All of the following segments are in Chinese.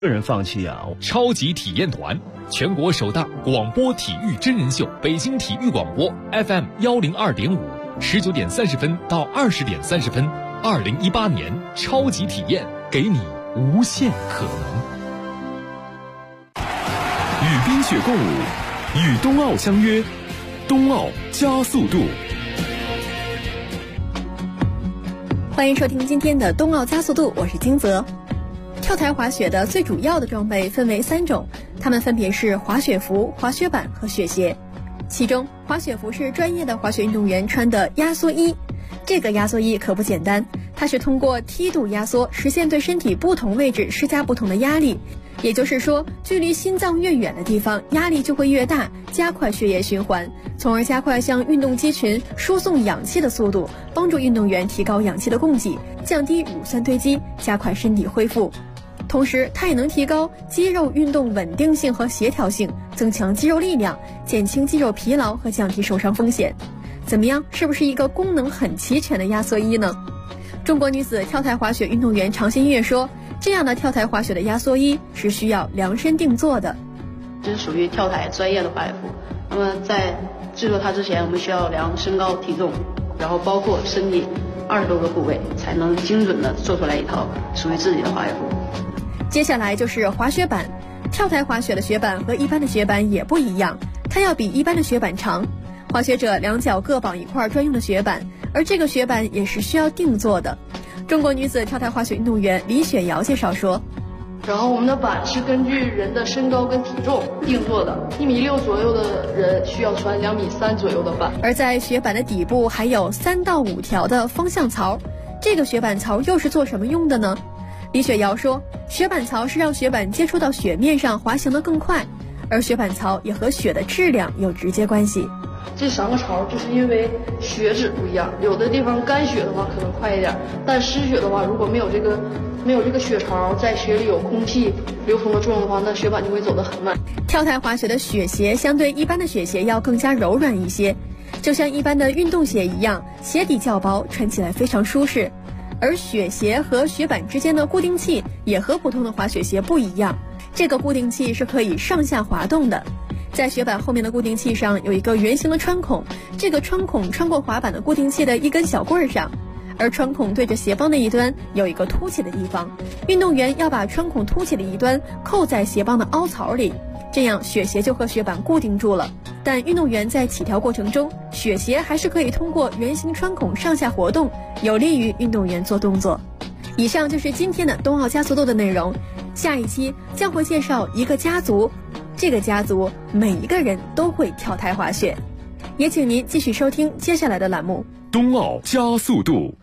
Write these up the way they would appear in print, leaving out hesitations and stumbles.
个人放弃啊！ 超级体验团，全国首档广播体育真人秀，北京体育广播 FM102.5，19点30分到20点30分，2018年超级体验，给你无限可能。 与冰雪共舞，与冬奥相约，冬奥加速度。 欢迎收听今天的冬奥加速度，我是金泽。跳台滑雪的最主要的装备分为3种，它们分别是滑雪服、滑雪板和雪鞋。其中滑雪服是专业的滑雪运动员穿的压缩衣，这个压缩衣可不简单，它是通过梯度压缩实现对身体不同位置施加不同的压力，也就是说距离心脏越远的地方压力就会越大，加快血液循环，从而加快向运动肌群输送氧气的速度，帮助运动员提高氧气的供给，降低乳酸堆积，加快身体恢复。同时它也能提高肌肉运动稳定性和协调性，增强肌肉力量，减轻肌肉疲劳和降低受伤风险。怎么样，是不是一个功能很齐全的压缩衣呢？中国女子跳台滑雪运动员常新月说，这样的跳台滑雪的压缩衣是需要量身定做的。 这是属于跳台专业的滑雪服，那么在制作它之前，我们需要量身高体重，然后包括身体20多个部位，才能精准的做出来一套属于自己的滑雪服。 接下来就是滑雪板，跳台滑雪的雪板和一般的雪板也不一样，它要比一般的雪板长，滑雪者两脚各绑一块专用的雪板，而这个雪板也是需要定做的。中国女子跳台滑雪运动员李雪瑶介绍说， 然后我们的板是根据人的身高跟体重定做的，1.6米左右的人需要穿2.3米左右的板， 而在雪板的底部还有3到5条的方向槽，这个雪板槽又是做什么用的呢？李雪瑶说，雪板槽是让雪板接触到雪面上滑行得更快，而雪板槽也和雪的质量有直接关系。 这3个槽就是因为雪质不一样，有的地方干雪的话可能快一点，但湿雪的话，如果没有这个雪槽，在雪里有空气流通的作用的话，那雪板就会走得很慢。 跳台滑雪的雪鞋相对一般的雪鞋要更加柔软一些，就像一般的运动鞋一样，鞋底较薄，穿起来非常舒适。而雪鞋和雪板之间的固定器也和普通的滑雪鞋不一样，这个固定器是可以上下滑动的。在雪板后面的固定器上有一个圆形的穿孔，这个穿孔穿过滑板的固定器的一根小棍上，而穿孔对着鞋帮的一端有一个凸起的地方，运动员要把穿孔凸起的一端扣在鞋帮的凹槽里，这样雪鞋就和雪板固定住了。但运动员在起跳过程中，雪鞋还是可以通过圆形穿孔上下活动，有利于运动员做动作。以上就是今天的冬奥加速度的内容，下一期将会介绍一个家族，这个家族每一个人都会跳台滑雪。也请您继续收听接下来的栏目冬奥加速度。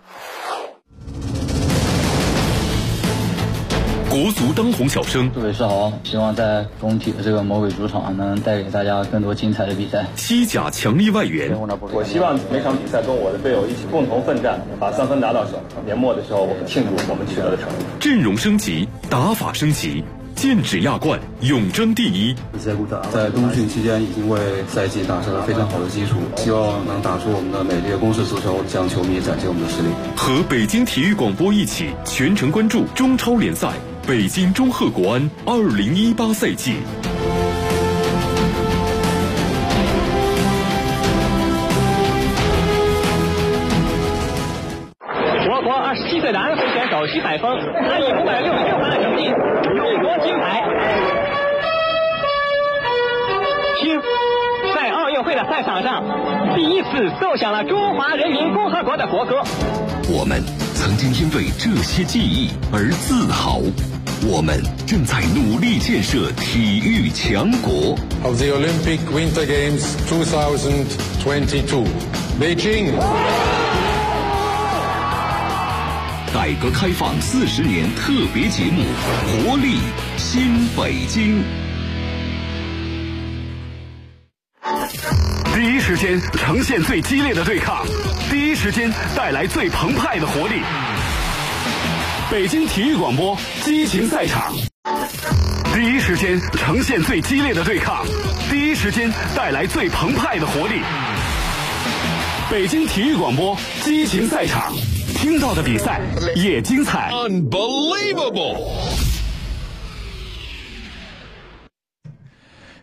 国足当红小生， 杜伟是好，希望在工体的这个魔鬼主场能带给大家更多精彩的比赛。 西甲强力外援， 我希望每场比赛跟我的队友一起共同奋战，把3分拿到手。年末的时候，我们庆祝我们取得的成绩。 阵容升级，打法升级，剑指亚冠，永争第一。 在冬训期间已经为赛季打下了非常好的基础，希望能打出我们的美丽的攻势足球，向球迷展现我们的实力。 和北京体育广播一起全程关注中超联赛北京中赫国安2018赛季。 我国27岁的安徽选手徐海峰，他以566分的成绩勇夺金牌。听，在奥运会的赛场上，第一次奏响了中华人民共和国的国歌。 我们曾经因为这些记忆而自豪。我们正在努力建设体育强国。 Of the Olympic Winter Games 2022, Beijing. 改革开放40年特别节目，活力新北京。第一时间呈现最激烈的对抗，第一时间带来最澎湃的活力。北京体育广播激情赛场，第一时间呈现最激烈的对抗，第一时间带来最澎湃的活力。北京体育广播激情赛场，听到的比赛也精彩。Unbelievable。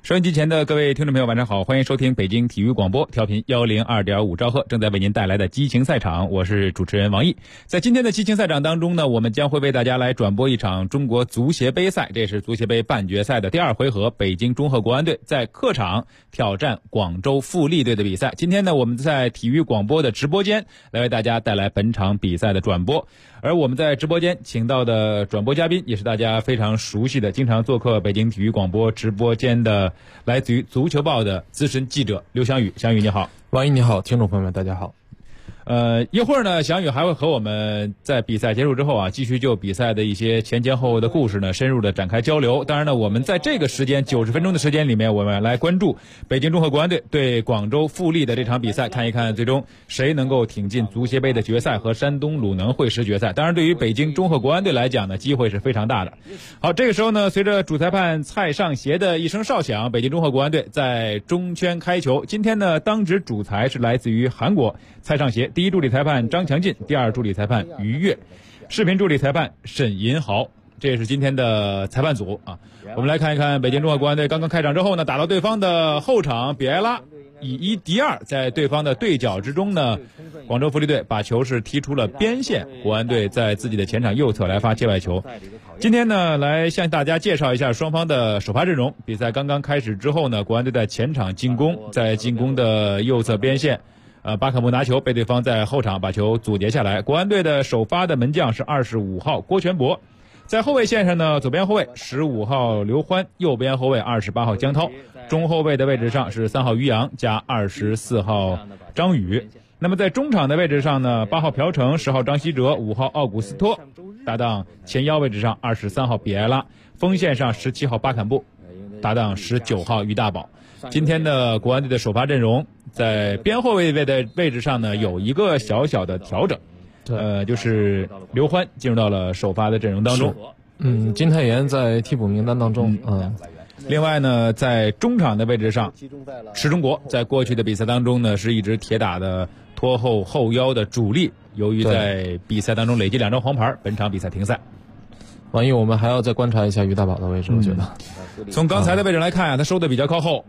收音机前的各位听众朋友晚上好，欢迎收听北京体育广播，调频102.5兆赫，正在为您带来的激情赛场，我是主持人王毅。在今天的激情赛场当中呢，我们将会为大家来转播一场中国足协杯赛，这是足协杯半决赛的第2回合，北京中赫国安队在客场挑战广州富力队的比赛。今天呢，我们在体育广播的直播间来为大家带来本场比赛的转播，而我们在直播间请到的转播嘉宾也是大家非常熟悉的，经常做客北京体育广播直播间的来自于足球报的资深记者刘翔宇。翔宇你好。 王毅你好，听众朋友们大家好。 一会儿呢，翔宇还会和我们在比赛结束之后啊，继续就比赛的一些前前后后的故事呢，深入的展开交流。当然呢，我们在这个时间90分钟的时间里面，我们来关注北京中赫国安队对广州富力的这场比赛，看一看最终谁能够挺进足协杯的决赛和山东鲁能会师决赛。当然，对于北京中赫国安队来讲呢，机会是非常大的。好，这个时候呢，随着主裁判蔡尚协的一声哨响，北京中赫国安队在中圈开球。今天呢，当值主裁是来自于韩国蔡尚协，第一助理裁判张强进，第二助理裁判于越，视频助理裁判沈银豪，这是今天的裁判组啊。我们来看一看北京中赫国安队刚刚开场之后呢，打到对方的后场，比埃拉以1敌2，在对方的对角之中呢，广州富力队把球是踢出了边线，国安队在自己的前场右侧来发界外球。今天呢，来向大家介绍一下双方的首发阵容。比赛刚刚开始之后呢，国安队在前场进攻，在进攻的右侧边线巴克姆拿球被对方在后场把球阻截下来。国安队的首发的门将是25号郭全博，在后卫线上呢，左边后卫15号刘欢，右边后卫28号江涛，中后卫的位置上是3号于洋加24号张宇。那么在中场的位置上呢，8号朴成，10号张稀哲，5号奥古斯托，搭档前腰位置上23号比埃拉，锋线上17号巴坎布，搭档19号于大宝。今天的国安队的首发阵容在边后卫的位置上呢，有一个小小的调整，就是刘欢进入到了首发的阵容当中。 金泰妍在替补名单当中。 另外呢，在中场的位置上，池中国在过去的比赛当中呢，是一直铁打的拖后后腰的主力，由于在比赛当中累积2张黄牌，本场比赛停赛。 万一我们还要再观察一下于大宝的位置，我觉得从刚才的位置来看啊，他收的比较靠后，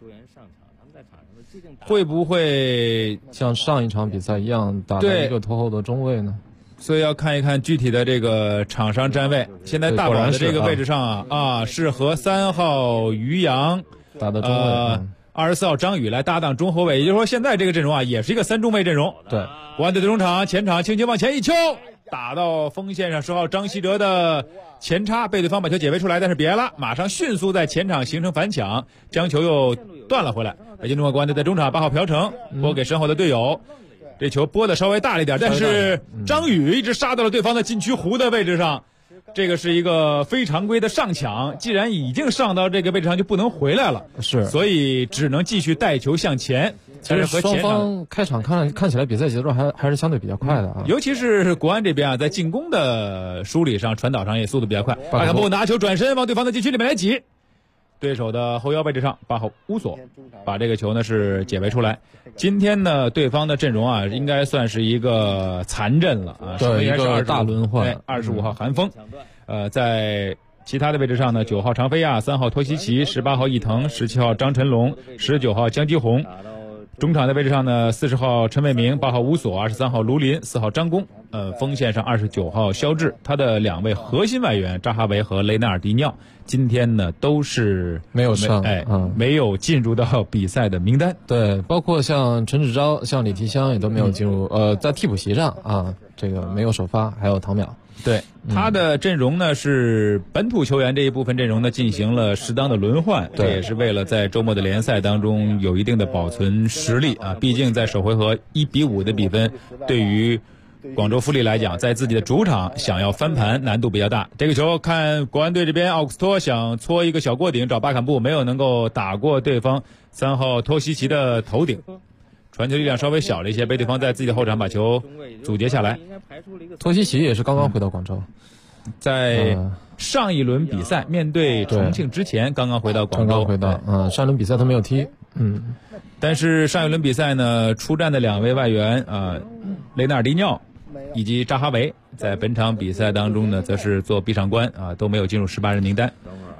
会不会像上一场比赛一样打了一个拖后的中卫呢？ 所以要看一看具体的这个场上站位。现在大宝的这个位置上是和3号于洋打的中卫 ，24号张宇来搭档中后卫，也就是说现在这个阵容啊，也是一个3中卫阵容。 对， 国安队的中场前场轻轻往前一敲，打到锋线上10号张稀哲的前插，被对方把球解围出来，但是比埃拉马上迅速在前场形成反抢，将球又断了回来。北京中赫国安队在中场8号朴成拨给身后的队友，这球拨的稍微大了一点，但是张宇一直杀到了对方的禁区弧的位置上，这个是一个非常规的上抢，既然已经上到这个位置上就不能回来了，所以只能继续带球向前。 其实双方开场看起来比赛节奏还是相对比较快的啊， 尤其是国安这边啊，在进攻的梳理上、传导上也速度比较快。巴坎布拿球转身往对方的禁区里面来挤，对手的后腰位置上8号乌索把这个球呢是解围出来。今天呢，对方的阵容啊，应该算是一个残阵了啊， 对，一个大轮换。 25号韩风，在其他的位置上呢，9号常飞亚，3号托西奇，18号伊藤，17号张晨龙，19号姜基宏。中场的位置上呢，40号陈伟明，8号乌索，23号卢林，4号张弓，锋线上29号肖智，他的2位核心外援扎哈维和雷纳尔迪尼奥今天呢都是没有上， 没有进入到比赛的名单。 对，包括像陈志钊、像李提香也都没有进入，在替补席上啊，这个没有首发，还有唐淼。 对，他的阵容呢是本土球员这一部分阵容呢进行了适当的轮换，这也是为了在周末的联赛当中有一定的保存实力啊。毕竟在首回合1比5的比分，对于广州富力来讲，在自己的主场想要翻盘难度比较大。这个球看国安队这边，奥古斯托想搓一个小过顶找巴坎布，没有能够打过对方3号托西奇的头顶。传球力量稍微小了一些，被对方在自己的后场把球阻截下来。 托西奇也是刚刚回到广州， 在上一轮比赛面对重庆之前刚刚回到广州， 刚刚回到，上一轮比赛他没有踢， 但是上一轮比赛呢，出战的2位外援雷纳尔迪尼奥以及扎哈维，在本场比赛当中呢，则是做闭场官都没有进入18人名单。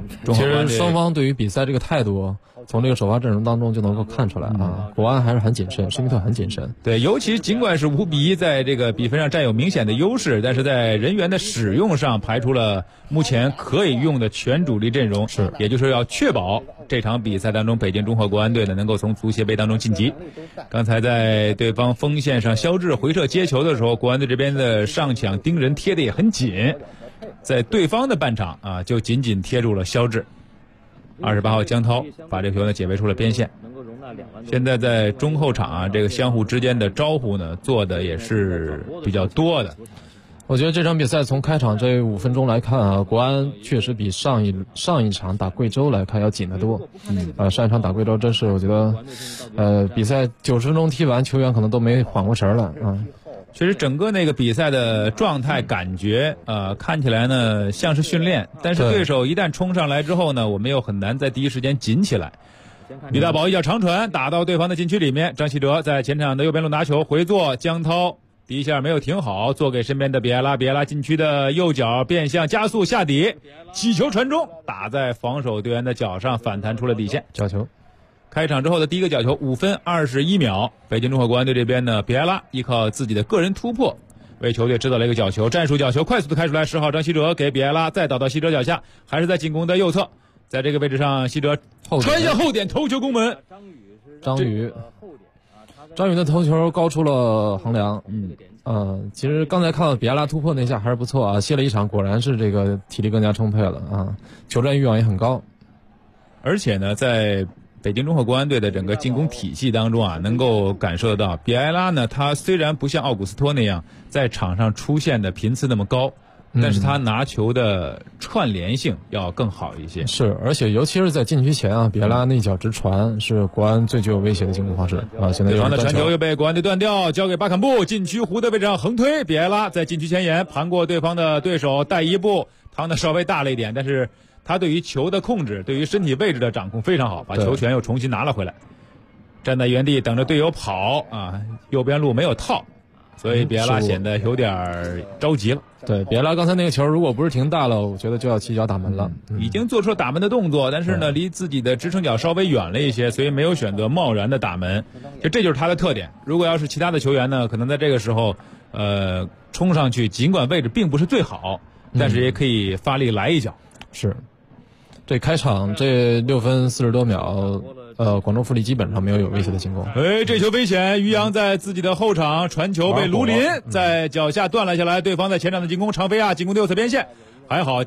其实双方对于比赛这个态度，从这个首发阵容当中就能够看出来啊，国安还是很谨慎，施密特很谨慎。 对，尤其尽管是5-1在这个比分上占有明显的优势，但是在人员的使用上排除了目前可以用的全主力阵容， 是， 也就是要确保这场比赛当中北京中赫国安队呢能够从足协杯当中晋级。刚才在对方锋线上肖智回撤接球的时候，国安队这边的上抢盯人贴的也很紧，在对方的半场啊就紧紧贴住了肖智。28号江涛把这个球呢解围出了边线。现在在中后场啊，这个相互之间的招呼呢做的也是比较多的。 我觉得这场比赛从开场这5分钟来看啊，国安确实比上一场打贵州来看要紧得多。上一场打贵州真是我觉得，比赛90分钟踢完，球员可能都没缓过神来啊。 其实整个那个比赛的状态感觉看起来呢像是训练，但是对手一旦冲上来之后呢，我们又很难在第一时间紧起来。李大宝一脚长传打到对方的禁区里面，张稀哲在前场的右边路拿球回做，江涛第一下没有停好，做给身边的比埃拉禁区的右脚变向加速下底，起球传中，打在防守队员的脚上，反弹出了底线， 角球。 开场之后的第一个角球5分21秒，北京中赫国安队这边呢，比埃拉依靠自己的个人突破为球队制造了一个角球，战术角球快速的开出来，10号张稀哲给比埃拉，再倒到稀哲脚下，还是在进攻的右侧，在这个位置上稀哲传向后点头球攻门， 张宇的头球高出了横梁。其实刚才看到比埃拉突破那下还是不错啊，歇了一场果然是这个体力更加充沛了啊，求战欲望也很高。 而且呢在北京中赫国安队的整个进攻体系当中啊，能够感受到比埃拉呢，他虽然不像奥古斯托那样在场上出现的频次那么高，但是他拿球的串联性要更好一些。 是，而且尤其是在禁区前啊，比埃拉那脚直传是国安最具有威胁的进攻方式啊。现在对方的传球又被国安队断掉，交给巴坎布，禁区弧的位置上横推，比埃拉在禁区前沿盘过对方的对手，带一步，趟的稍微大了一点，但是他对于球的控制，对于身体位置的掌控非常好，把球权又重新拿了回来。站在原地等着队友跑啊，右边路没有套，所以比埃拉显得有点着急了。 对，比埃拉刚才那个球如果不是停大了，我觉得就要起脚打门了。 已经做出了打门的动作，但是呢离自己的支撑脚稍微远了一些，所以没有选择贸然的打门。这就是他的特点。如果要是其他的球员呢，可能在这个时候冲上去，尽管位置并不是最好，但是也可以发力来一脚。 是。这开场这6分40多秒，广州富力基本上没有威胁的进攻。 这球危险，于洋在自己的后场传球被卢林在脚下断了下来，对方在前场的进攻，常飞亚进攻的右侧边线，还好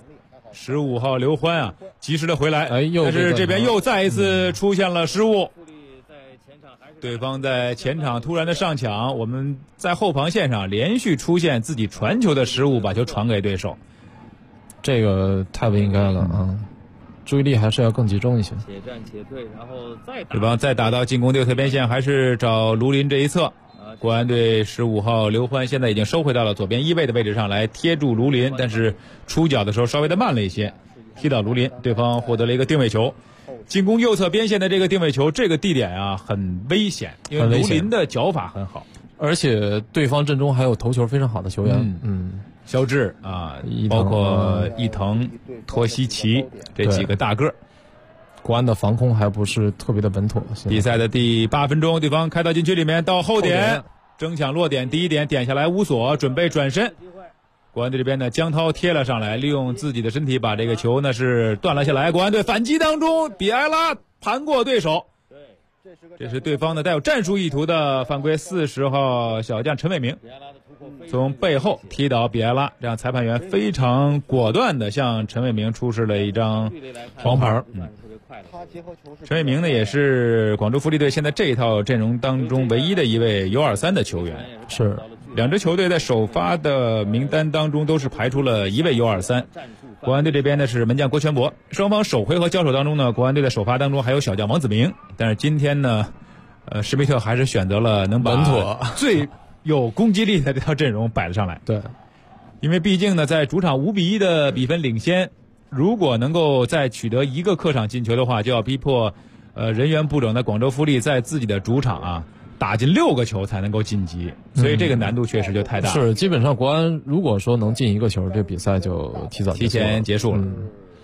15号刘欢啊及时的回来，但是这边又再一次出现了失误。对方在前场突然的上抢，我们在后防线上连续出现自己传球的失误，把球传给对手， 这个太不应该了啊！注意力还是要更集中一些。 且战且退，然后再打。 对方再打到进攻右侧边线，还是找卢林这一侧。国安队15号刘欢现在已经收回到了左边1位的位置上来贴住卢林，但是出脚的时候稍微的慢了一些，踢到卢林，对方获得了一个定位球。进攻右侧边线的这个定位球，这个地点啊很危险，因为卢林的脚法很好， 而且对方阵中还有头球非常好的球员。 肖智啊，包括伊藤、托西奇这几个大个。 国安的防空还不是特别的稳妥。 比赛的第8分钟，对方开到禁区里面，到后点争抢落点，第一点点下来乌索，准备转身。国安队这边呢，江涛贴了上来，利用自己的身体把这个球呢是断了下来。国安队反击当中，比埃拉盘过对手。这是对方的带有战术意图的犯规，40号小将陈伟明从背后踢倒比埃拉，这样裁判员非常果断的向陈伟明出示了一张黄牌。陈伟明呢也是广州富力队现在这一套阵容当中唯一的一位 U23 的球员。 是， 两支球队在首发的名单当中都是排出了一位 U23。国安队这边呢是门将郭全博，双方首回合交手当中呢，国安队的首发当中还有小将王子明，但是今天呢，施密特还是选择了能把最有攻击力的这套阵容摆了上来。 对， 因为毕竟呢，在主场5-1的比分领先，如果能够再取得一个客场进球的话，就要逼迫人员不整的广州富力在自己的主场啊打进6个球才能够晋级，所以这个难度确实就太大了。 是，基本上国安如果说能进1个球，这比赛就提前结束了。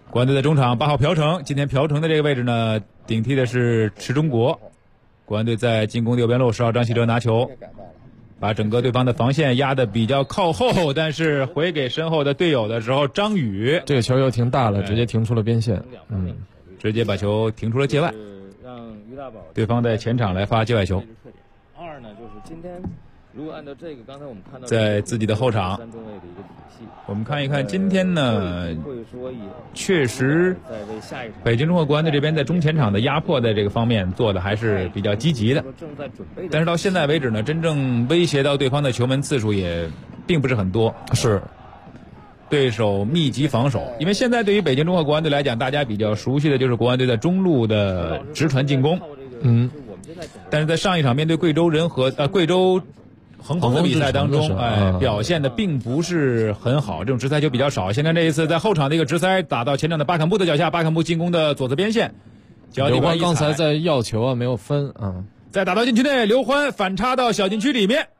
国安队的中场8号朴成，今天朴成的这个位置呢，顶替的是池中国。国安队在进攻的右边路，10号张稀哲拿球，把整个对方的防线压得比较靠后，但是回给身后的队友的时候，张宇这个球又停大了，直接停出了边线， 直接把球停出了界外。对方在前场来发界外球。 二呢，就是今天如果按照这个，刚才我们看到在自己的后场，我们看一看今天呢，确实北京中赫国安队这边在中前场的压迫的这个方面做的还是比较积极的，但是到现在为止呢，真正威胁到对方的球门次数也并不是很多。 是对手密集防守，因为现在对于北京中赫国安队来讲，大家比较熟悉的就是国安队的中路的直传进攻。但是在上一场面对贵州恒丰的比赛当中，表现的并不是很好，这种直塞球比较少。现在这一次在后场的一个直塞打到前场的巴坎布的脚下，巴坎布进攻的左侧边线， 刘欢刚才在要球啊，没有分啊， 再打到禁区内，刘欢反插到小禁区里面，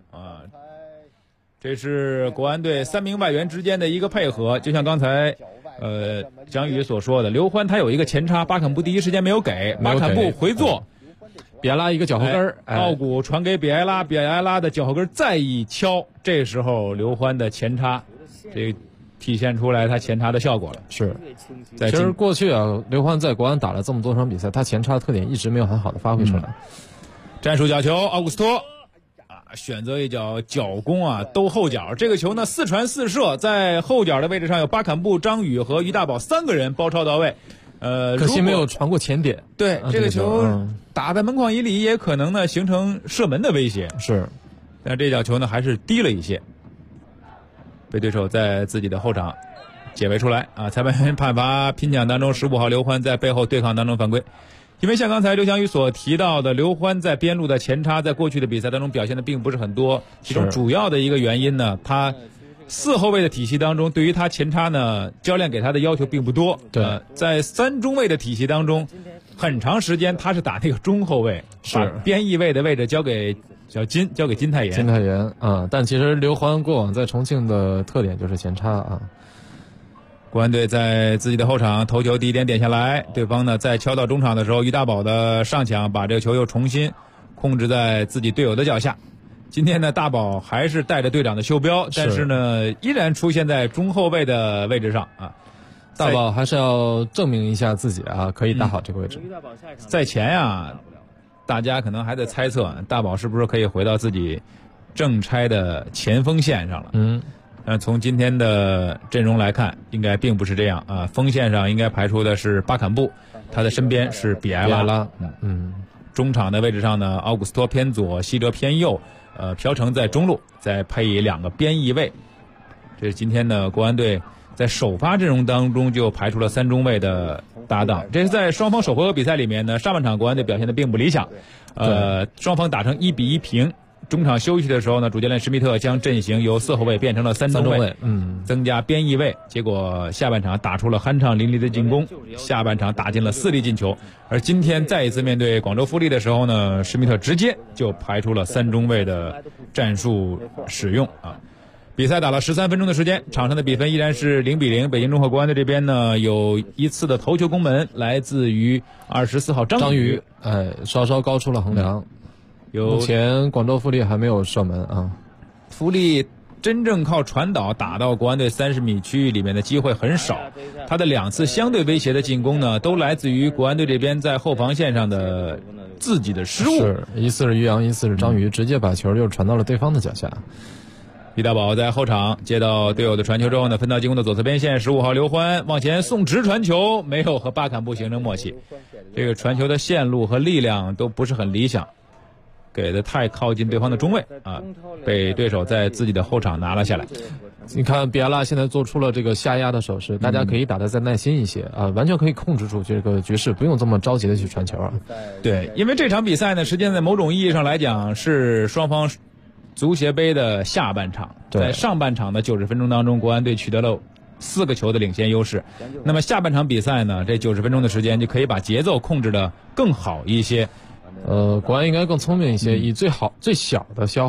这是国安队3名外援之间的一个配合，就像刚才蒋宇所说的，刘欢他有一个前插，巴坎布第一时间没有给，巴坎布回做。 比埃拉一个脚后跟奥古传给比埃拉，比埃拉的脚后跟再一敲，这时候刘欢的前插，这体现出来他前插的效果了。 是，其实过去啊，刘欢在国安打了这么多场比赛，他前插的特点一直没有很好的发挥出来。 战术角球，奥古斯托选择一脚脚攻啊，兜后脚。这个球呢4传4射，在后脚的位置上有巴坎布、张宇和于大宝3个人包抄到位。 可惜没有传过前点。 对，这个球打在门框以里，也可能呢形成射门的威胁。 是， 但这脚球呢还是低了一些，被对手在自己的后场解围出来啊！裁判员判罚拼抢当中15号刘欢在背后对抗当中犯规。因为像刚才刘翔宇所提到的，刘欢在边路的前插在过去的比赛当中表现的并不是很多，其中主要的一个原因呢，他4后卫的体系当中，对于他前插呢，教练给他的要求并不多。 对， 在3中卫的体系当中，很长时间他是打那个中后卫，把边翼位的位置交给金泰妍。 但其实刘欢过往在重庆的特点就是前插啊。 国安队在自己的后场头球第一点下来，对方呢在敲到中场的时候，于大宝的上抢把这个球又重新控制在自己队友的脚下。今天呢，大宝还是带着队长的袖标，但是呢，依然出现在中后卫的位置上啊。 大宝还是要证明一下自己啊，可以打好这个位置。 在前呀，大家可能还在猜测大宝是不是可以回到自己正差的前锋线上了。但从今天的阵容来看，应该并不是这样啊。锋线上应该排出的是巴坎布，他的身边是比埃拉。中场的位置上呢，奥古斯托偏左，希哲偏右。朴成在中路，再配以2个边翼位。这是今天的国安队在首发阵容当中就排出了3中卫的搭档。这是在双方首回合比赛里面呢，上半场国安队表现的并不理想，双方打成1-1平。中场休息的时候呢，主教练施密特将阵型由4后卫变成了3中卫，增加边翼位，结果下半场打出了酣畅淋漓的进攻，下半场打进了4粒进球。而今天再一次面对广州富力的时候呢，施密特直接就排出了3中卫的战术使用啊。比赛打了13分钟的时间，场上的比分依然是0-0。北京中赫国安队这边呢，有一次的头球攻门来自于24号张宇， 稍稍高出了横梁。目前广州富力还没有射门啊。 富力真正靠传导打到国安队30米区域里面的机会很少，他的2次相对威胁的进攻呢，都来自于国安队这边在后防线上的自己的失误。 是，一次是于洋，一次是张宇，直接把球又传到了对方的脚下。 于大宝在后场接到队友的传球之后呢，分到进攻的左侧边线，15号刘欢往前送直传球，没有和巴坎布形成默契，这个传球的线路和力量都不是很理想，给的太靠近对方的中卫啊，被对手在自己的后场拿了下来。 你看比埃拉现在做出了这个下压的手势，大家可以打得再耐心一些啊，完全可以控制住这个局势，不用这么着急的去传球啊。 对，因为这场比赛呢，实际上在某种意义上来讲是双方足协杯的下半场，在上半场的90分钟当中，国安队取得了4个球的领先优势。那么下半场比赛呢，这90分钟的时间就可以把节奏控制得更好一些。 国安应该更聪明一些，以最小的消耗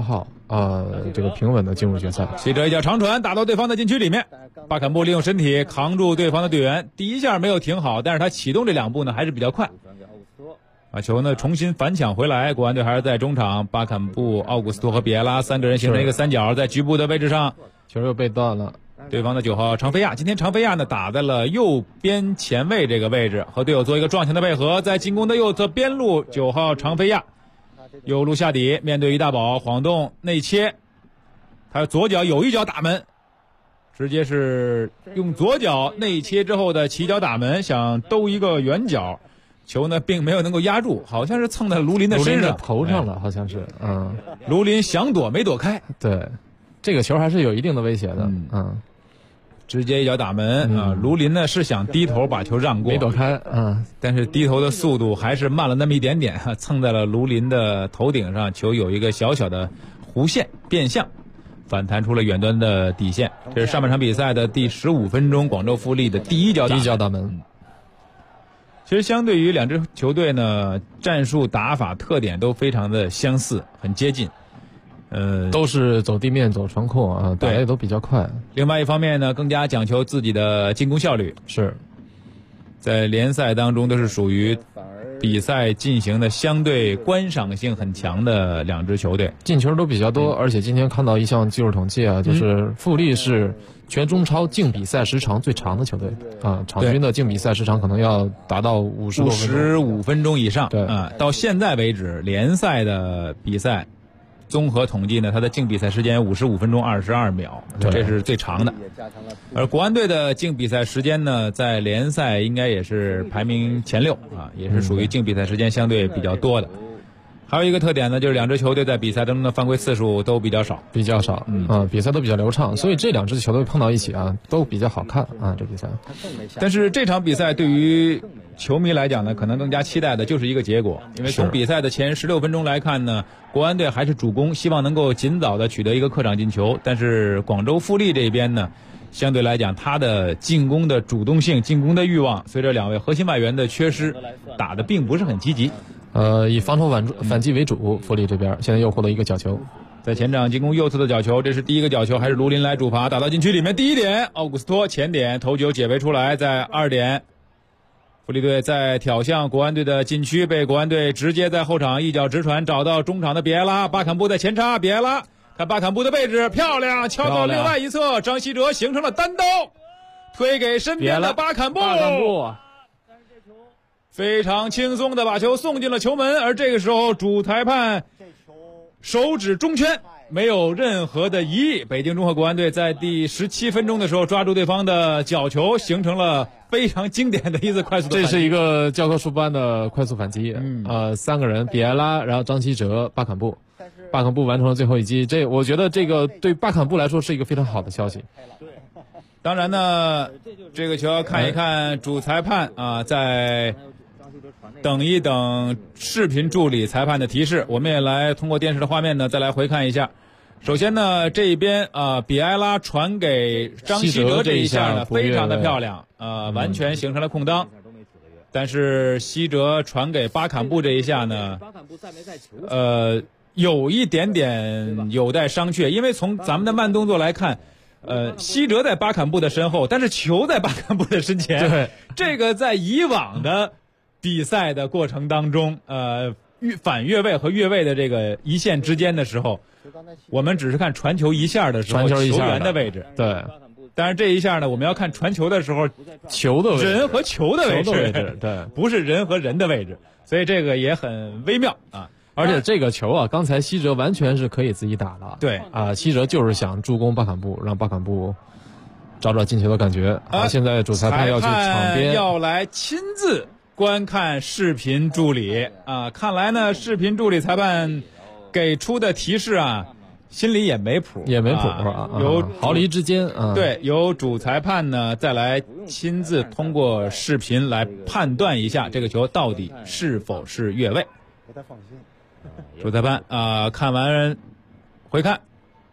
这个平稳的进入决赛。 西哲一脚长传打到对方的禁区里面，巴坎布利用身体扛住对方的队员，第一下没有停好，但是他启动这2步呢还是比较快，把球呢重新反抢回来。国安队还是在中场，巴坎布、奥古斯托和比埃拉3个人形成一个三角，在局部的位置上， 球又被断了。 对方的9号常菲亚，今天常菲亚呢打在了右边前卫这个位置，和队友做一个撞墙的配合，在进攻的右侧边路9号常菲亚右路下底，面对于大宝晃动内切，他左脚有一脚打门，直接是用左脚内切之后的起脚打门，想兜一个圆角，球呢并没有能够压住，好像是蹭在卢林的身上头上了，好像是， 卢林想躲没躲开， 对，这个球还是有一定的威胁的， 直接一脚打门啊！卢林呢是想低头把球让过， 没躲开， 但是低头的速度还是慢了那么一点点，蹭在了卢林的头顶上，球有一个小小的弧线变向，反弹出了远端的底线。这是上半场比赛的第15分钟，广州富力的第一脚打门。 其实相对于两支球队呢，战术打法特点都非常的相似，很接近。 都是走地面走传控啊，打的都比较快。 另外一方面呢，更加讲求自己的进攻效率， 是在联赛当中都是属于比赛进行的相对观赏性很强的两支球队， 进球都比较多。而且今天看到一项技术统计啊，就是富力是全中超净比赛时长最长的球队啊，场均的净比赛时长可能要达到 55分钟以上。 对到现在为止联赛的比赛综合统计呢，它的净比赛时间有55分钟22秒，这是最长的。而国安队的净比赛时间呢，在联赛应该也是排名前6啊，也是属于净比赛时间相对比较多的。还有一个特点呢，就是两支球队在比赛当中的犯规次数都比较少， 比赛都比较流畅，所以这两支球队碰到一起啊，都比较好看啊，这比赛。 但是这场比赛对于球迷来讲呢，可能更加期待的就是一个结果，因为从比赛的前16分钟来看呢，国安队还是主攻，希望能够尽早的取得一个客场进球。但是广州富力这边呢，相对来讲他的进攻的主动性、进攻的欲望，随着两位核心外援的缺失，打得并不是很积极。 以防守反击为主，富力这边现在又获得一个角球， 在前场进攻右侧的角球，这是第一个角球，还是卢林来主罚，打到禁区里面。第一点，奥古斯托前点头球解围出来，在2点。富力队在挑向国安队的禁区，被国安队直接在后场一脚直传找到中场的比埃拉，巴坎布在前插，比埃拉看巴坎布的位置，漂亮，敲到另外一侧，张稀哲形成了单刀，推给身边的巴坎布，非常轻松的把球送进了球门。而这个时候主裁判手指中圈，没有任何的疑义。北京中赫国安队在第17分钟的时候抓住对方的角球，形成了非常经典的一次快速的反击。 这是一个教科书般的快速反击。3个人，比埃拉，然后张稀哲、巴坎布完成了最后一击。我觉得这个对巴坎布来说是一个非常好的消息。 当然呢，这个球要看一看主裁判啊，在等一等视频助理裁判的提示。我们也来通过电视的画面呢，再来回看一下。首先呢，这一边比埃拉传给张稀哲这一下呢，非常的漂亮，完全形成了空当。但是稀哲传给巴坎布这一下呢，有一点点有待商榷，因为从咱们的慢动作来看，稀哲在巴坎布的身后，但是球在巴坎布的身前。 对， 这个在以往的比赛的过程当中，反越位和越位的这个一线之间的时候，我们只是看传球一下的时候球员的位置。 对， 但是这一下呢，我们要看传球的时候球的位置， 人和球的位置， 对， 不是人和人的位置，所以这个也很微妙啊。 而且这个球啊，刚才稀哲完全是可以自己打的。 对啊，稀哲就是想助攻巴坎布，让巴坎布找找进球的感觉。现在主裁判要去场边， 要来亲自观看视频助理啊。看来呢，视频助理裁判给出的提示啊，心里也没谱， 有毫厘之间啊。 对，由主裁判呢再来亲自通过视频来判断一下这个球到底是否是越位。 不太放心。 主裁判看完回看，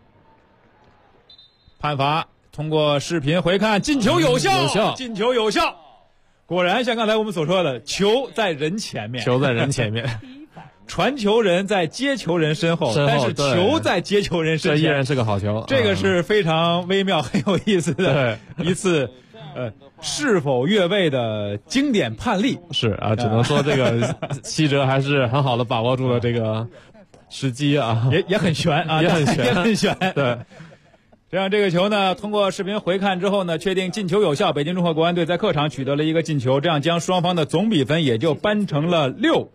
判罚通过视频回看，进球有效，进球有效。果然像刚才我们所说的，球在人前面， 传球人在接球人身后，但是球在接球人身前， 这依然是个好球。 这个是非常微妙、很有意思的一次是否越位的经典判例。 是啊，只能说这个西哲还是很好的把握住了这个时机啊， 也很悬啊， 也很悬， 也很悬。 对。 这样这个球呢，通过视频回看之后呢，确定进球有效，北京中赫国安队在客场取得了一个进球，这样将双方的总比分也就扳成了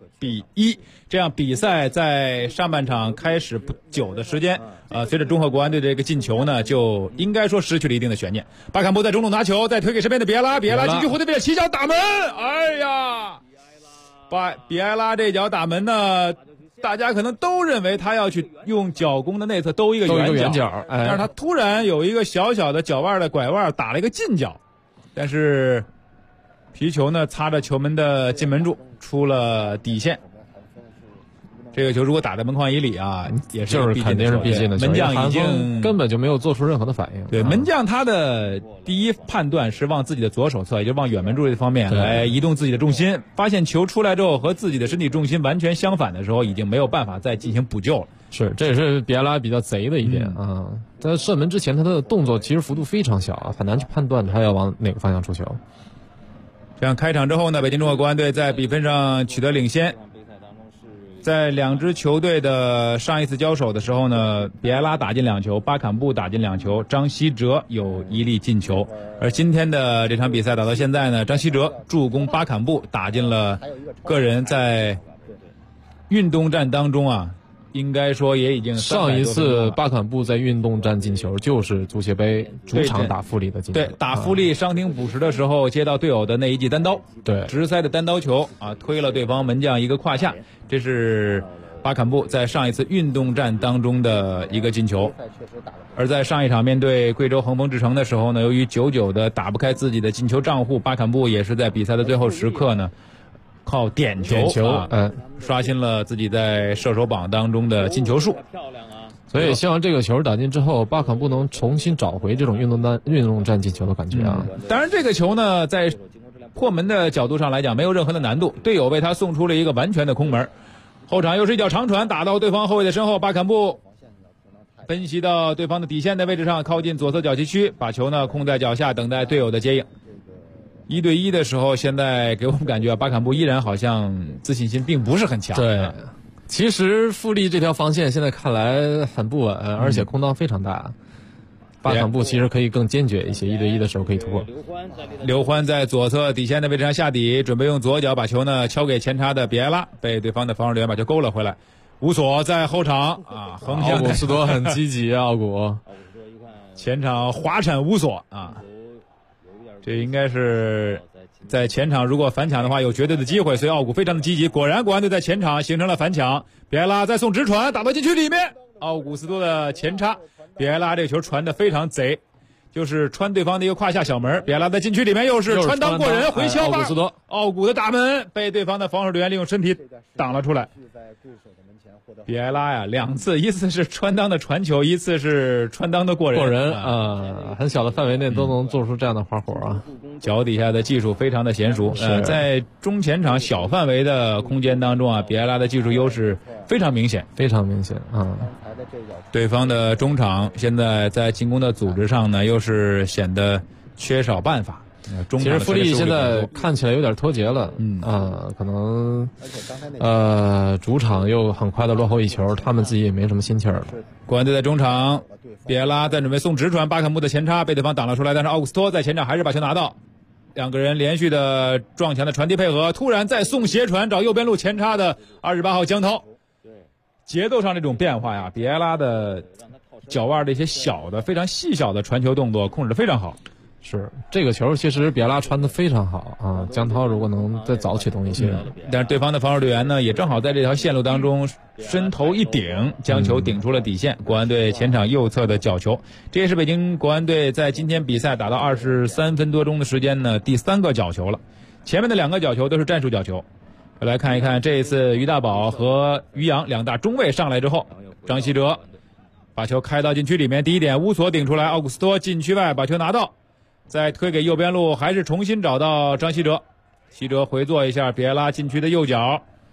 6-1。这样比赛在上半场开始不久的时间，随着中赫国安队的这个进球呢，就应该说失去了一定的悬念。巴坎布在中路拿球，再推给身边的比埃拉禁区后对面起脚打门，哎呀，比埃拉这脚打门呢，大家可能都认为他要去用脚弓的内侧兜一个圆角，但是他突然有一个小小的脚腕的拐弯打了一个近角，但是皮球呢擦着球门的进门柱出了底线。这个球如果打在门框以里啊，也是就是肯定是必进的球， 门将已经根本就没有做出任何的反应。 对，门将他的第一判断是往自己的左手侧，也就是往远门柱这方面来移动自己的重心，发现球出来之后和自己的身体重心完全相反的时候，已经没有办法再进行补救了。 是，这也是比埃拉比较贼的一点啊。在射门之前，他的动作其实幅度非常小啊，很难去判断他要往哪个方向出球。 这样开场之后呢，北京中赫国安队在比分上取得领先。在两支球队的上一次交手的时候呢，比埃拉打进2球，巴坎布打进2球，张稀哲有1粒进球。而今天的这场比赛打到现在呢，张稀哲助攻巴坎布打进了个人在运动战当中啊，应该说也已经上一次巴坎布在运动战进球就是足协杯主场打富力的进球。 对，打富力伤停补时的时候接到队友的那一记单刀， 对， 直塞的单刀球啊，推了对方门将一个胯下，这是巴坎布在上一次运动战当中的一个进球。而在上一场面对贵州恒丰智诚的时候呢，由于久久的打不开自己的进球账户，巴坎布也是在比赛的最后时刻呢，靠点球刷新了自己在射手榜当中的进球数。 所以希望这个球打进之后，巴坎布能重新找回这种运动战进球的感觉啊。 当然这个球呢，在破门的角度上来讲没有任何的难度，队友为他送出了一个完全的空门。后场又是一脚长传打到对方后卫的身后，巴坎布奔袭到对方的底线的位置上，靠近左侧脚旗区，把球呢控在脚下，等待队友的接应。1对1的时候，现在给我们感觉巴坎布依然好像自信心并不是很强。 对，其实富力这条防线现在看来很不稳，而且空当非常大。巴坎布其实可以更坚决一些，1对1的时候可以突破。 刘欢在左侧底线的位置上下底，准备用左脚把球呢敲给前插的比埃拉，被对方的防守队员把球勾了回来。乌索在后场啊，横向奥古斯多很积极啊，奥古前场滑铲乌索啊，这应该是在前场如果反抢的话有绝对的机会，所以奥古非常的积极。果然国安队在前场形成了反抢，比埃拉再送直传打到禁区里面，奥古斯多的前插，比埃拉这个球传得非常贼，就是穿对方的一个胯下小门，比埃拉在禁区里面又是穿裆过人回敲吧，奥古的大门被对方的防守队员利用身体挡了出来。比埃拉呀，2次，一次是穿裆的传球，一次是穿裆的过人啊，很小的范围内都能做出这样的花活啊！ 脚底下的技术非常的娴熟，在中前场小范围的空间当中啊，比埃拉的技术优势非常明显， 非常明显啊！ 对方的中场现在在进攻的组织上呢，又是显得缺少办法。 其实富力现在看起来有点脱节了，可能主场又很快的落后1球，他们自己也没什么心气儿了。 国安队在中场，比埃拉在准备送直传，巴坎布的前插被对方挡了出来，但是奥古斯托在前场还是把球拿到，两个人连续的撞墙的传递配合，突然再送斜传找右边路前插的28号江涛。节奏上这种变化呀，比埃拉的脚腕的一些小的非常细小的传球动作控制得非常好。 是这个球，其实比埃拉传得非常好啊！江涛如果能再早启动一些， 但是对方的防守队员呢，也正好在这条线路当中伸头一顶，将球顶出了底线。国安队前场右侧的角球，这也是北京国安队在今天比赛打到23分多钟的时间呢，第3个角球了。前面的2个角球都是战术角球。来看一看这一次于大宝和于洋2大中卫上来之后，张稀哲把球开到禁区里面，第一点乌索顶出来，奥古斯托禁区外把球拿到。再推给右边路，还是重新找到张稀哲，稀哲回做一下比埃拉禁区的右脚，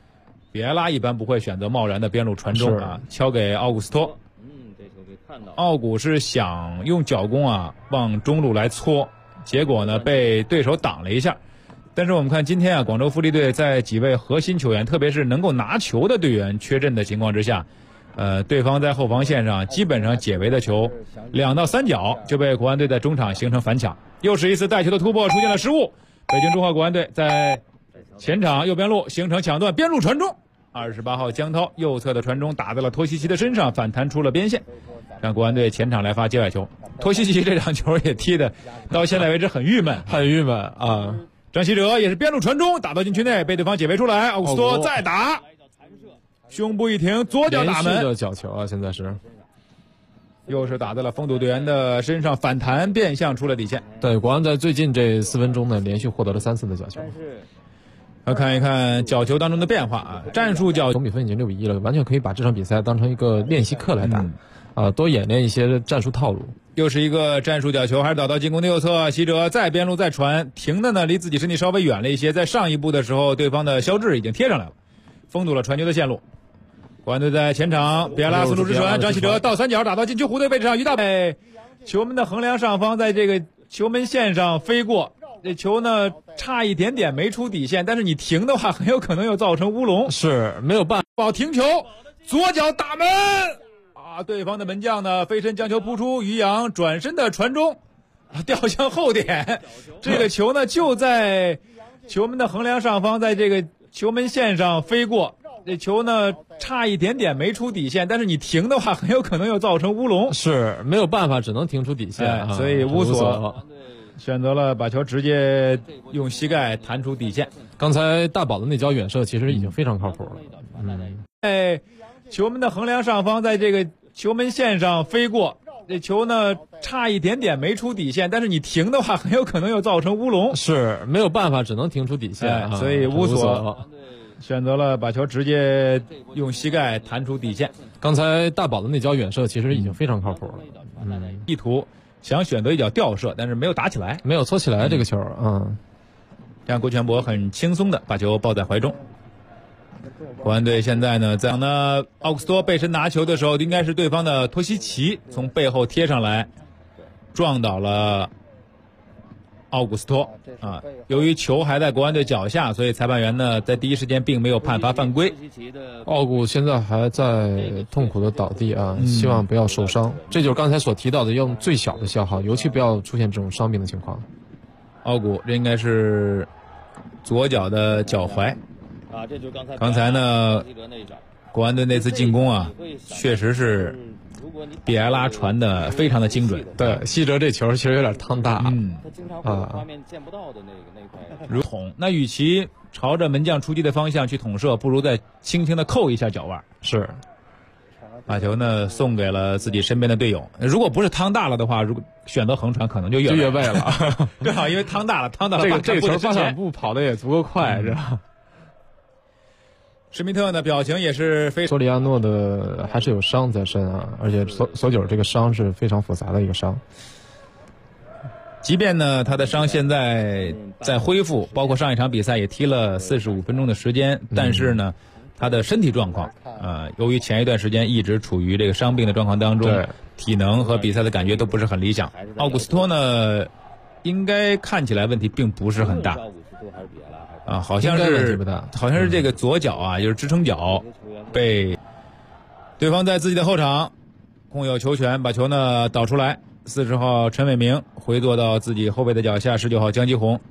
比埃拉一般不会选择贸然的边路传中啊，敲给奥古斯托。 这球可以看到。 奥古是想用脚弓啊往中路来搓，结果呢被对手挡了一下。但是我们看今天啊，广州富力队在几位核心球员，特别是能够拿球的队员缺阵的情况之下，对方在后防线上基本上解围的球2到3脚就被国安队在中场形成反抢，又是一次带球的突破出现了失误。北京中华国安队在前场右边路形成抢断，边路传中，28号江涛右侧的传中打在了托西奇的身上，反弹出了边线，让国安队前场来发界外球。托西奇这场球也踢的到现在为止很郁闷， 很郁闷啊！ 张稀哲也是边路传中打到禁区内，被对方解围出来，奥古斯托再打，胸部一停，左脚打门的角球啊！现在是又是打在了封堵队员的身上，反弹变向出了底线。 对，国安在最近这4分钟呢，连续获得了3次的角球。 要看一看角球当中的变化啊，战术角总比分已经6-1了，完全可以把这场比赛当成一个练习课来打，多演练一些战术套路。 又是一个战术角球，还是打到进攻的右侧，希哲再边路再传，停的呢离自己身体稍微远了一些，在上一步的时候，对方的肖智已经贴上来了，封堵了传球的线路。国安队在前场，比埃拉速度之传，张稀哲倒三角打到禁区弧的位置上，于大北球门的横梁上方，在这个球门线上飞过。这球呢差一点点没出底线，但是你停的话很有可能又造成乌龙， 是没有办法停球，左脚打门啊！对方的门将呢飞身将球扑出，于洋转身的传中，掉向后点，这个球呢就在球门的横梁上方，在这个球门线上飞过。这球呢差一点点没出底线，但是你停的话很有可能又造成乌龙， 是没有办法，只能停出底线， 所以乌索选择了把球直接用膝盖弹出底线。 刚才大宝的那脚远射其实已经非常靠谱了。 在球门的横梁上方，在这个球门线上飞过。这球呢差一点点没出底线，但是你停的话很有可能又造成乌龙， 是没有办法，只能停出底线。 所以乌索选择了把球直接用膝盖弹出底线。 刚才大宝的那脚远射其实已经非常靠谱了。 意图想选择一脚吊射，但是没有打起来， 没有搓起来这个球。 这样郭全博很轻松的把球抱在怀中。国安队现在呢，在奥古斯托背身拿球的时候，应该是对方的托西奇从背后贴上来，撞倒了奥古斯托啊。由于球还在国安队脚下，所以裁判员呢在第一时间并没有判罚犯规。 奥古现在还在痛苦的倒地啊，希望不要受伤。这就是刚才所提到的，用最小的消耗，尤其不要出现这种伤病的情况。 奥古这应该是左脚的脚踝。 这就是刚才呢，国安队那次进攻啊，确实是比埃拉传的非常的精准。 对，希哲这球其实有点趟大。 他经常会有画面见不到的那块。 如捅，那与其朝着门将出击的方向去捅射，不如再轻轻的扣一下脚腕。 是， 把球呢送给了自己身边的队友。如果不是趟大了的话，如果选择横传，可能就越位了。正好因为趟大了， 这个球发场步跑的也足够快，是吧？ 施密特呢表情也是非常。 索里亚诺的还是有伤在身啊，而且索九这个伤是非常复杂的一个伤。 即便呢他的伤现在在恢复，包括上一场比赛也踢了45分钟的时间，但是呢他的身体状况由于前一段时间一直处于这个伤病的状况当中，体能和比赛的感觉都不是很理想。奥古斯托呢应该看起来问题并不是很大。好像是这个左脚啊，就是支撑脚被对方在自己的后场控有球权，把球呢导出来。40号陈伟明回坐到自己后卫的脚下，19号江基宏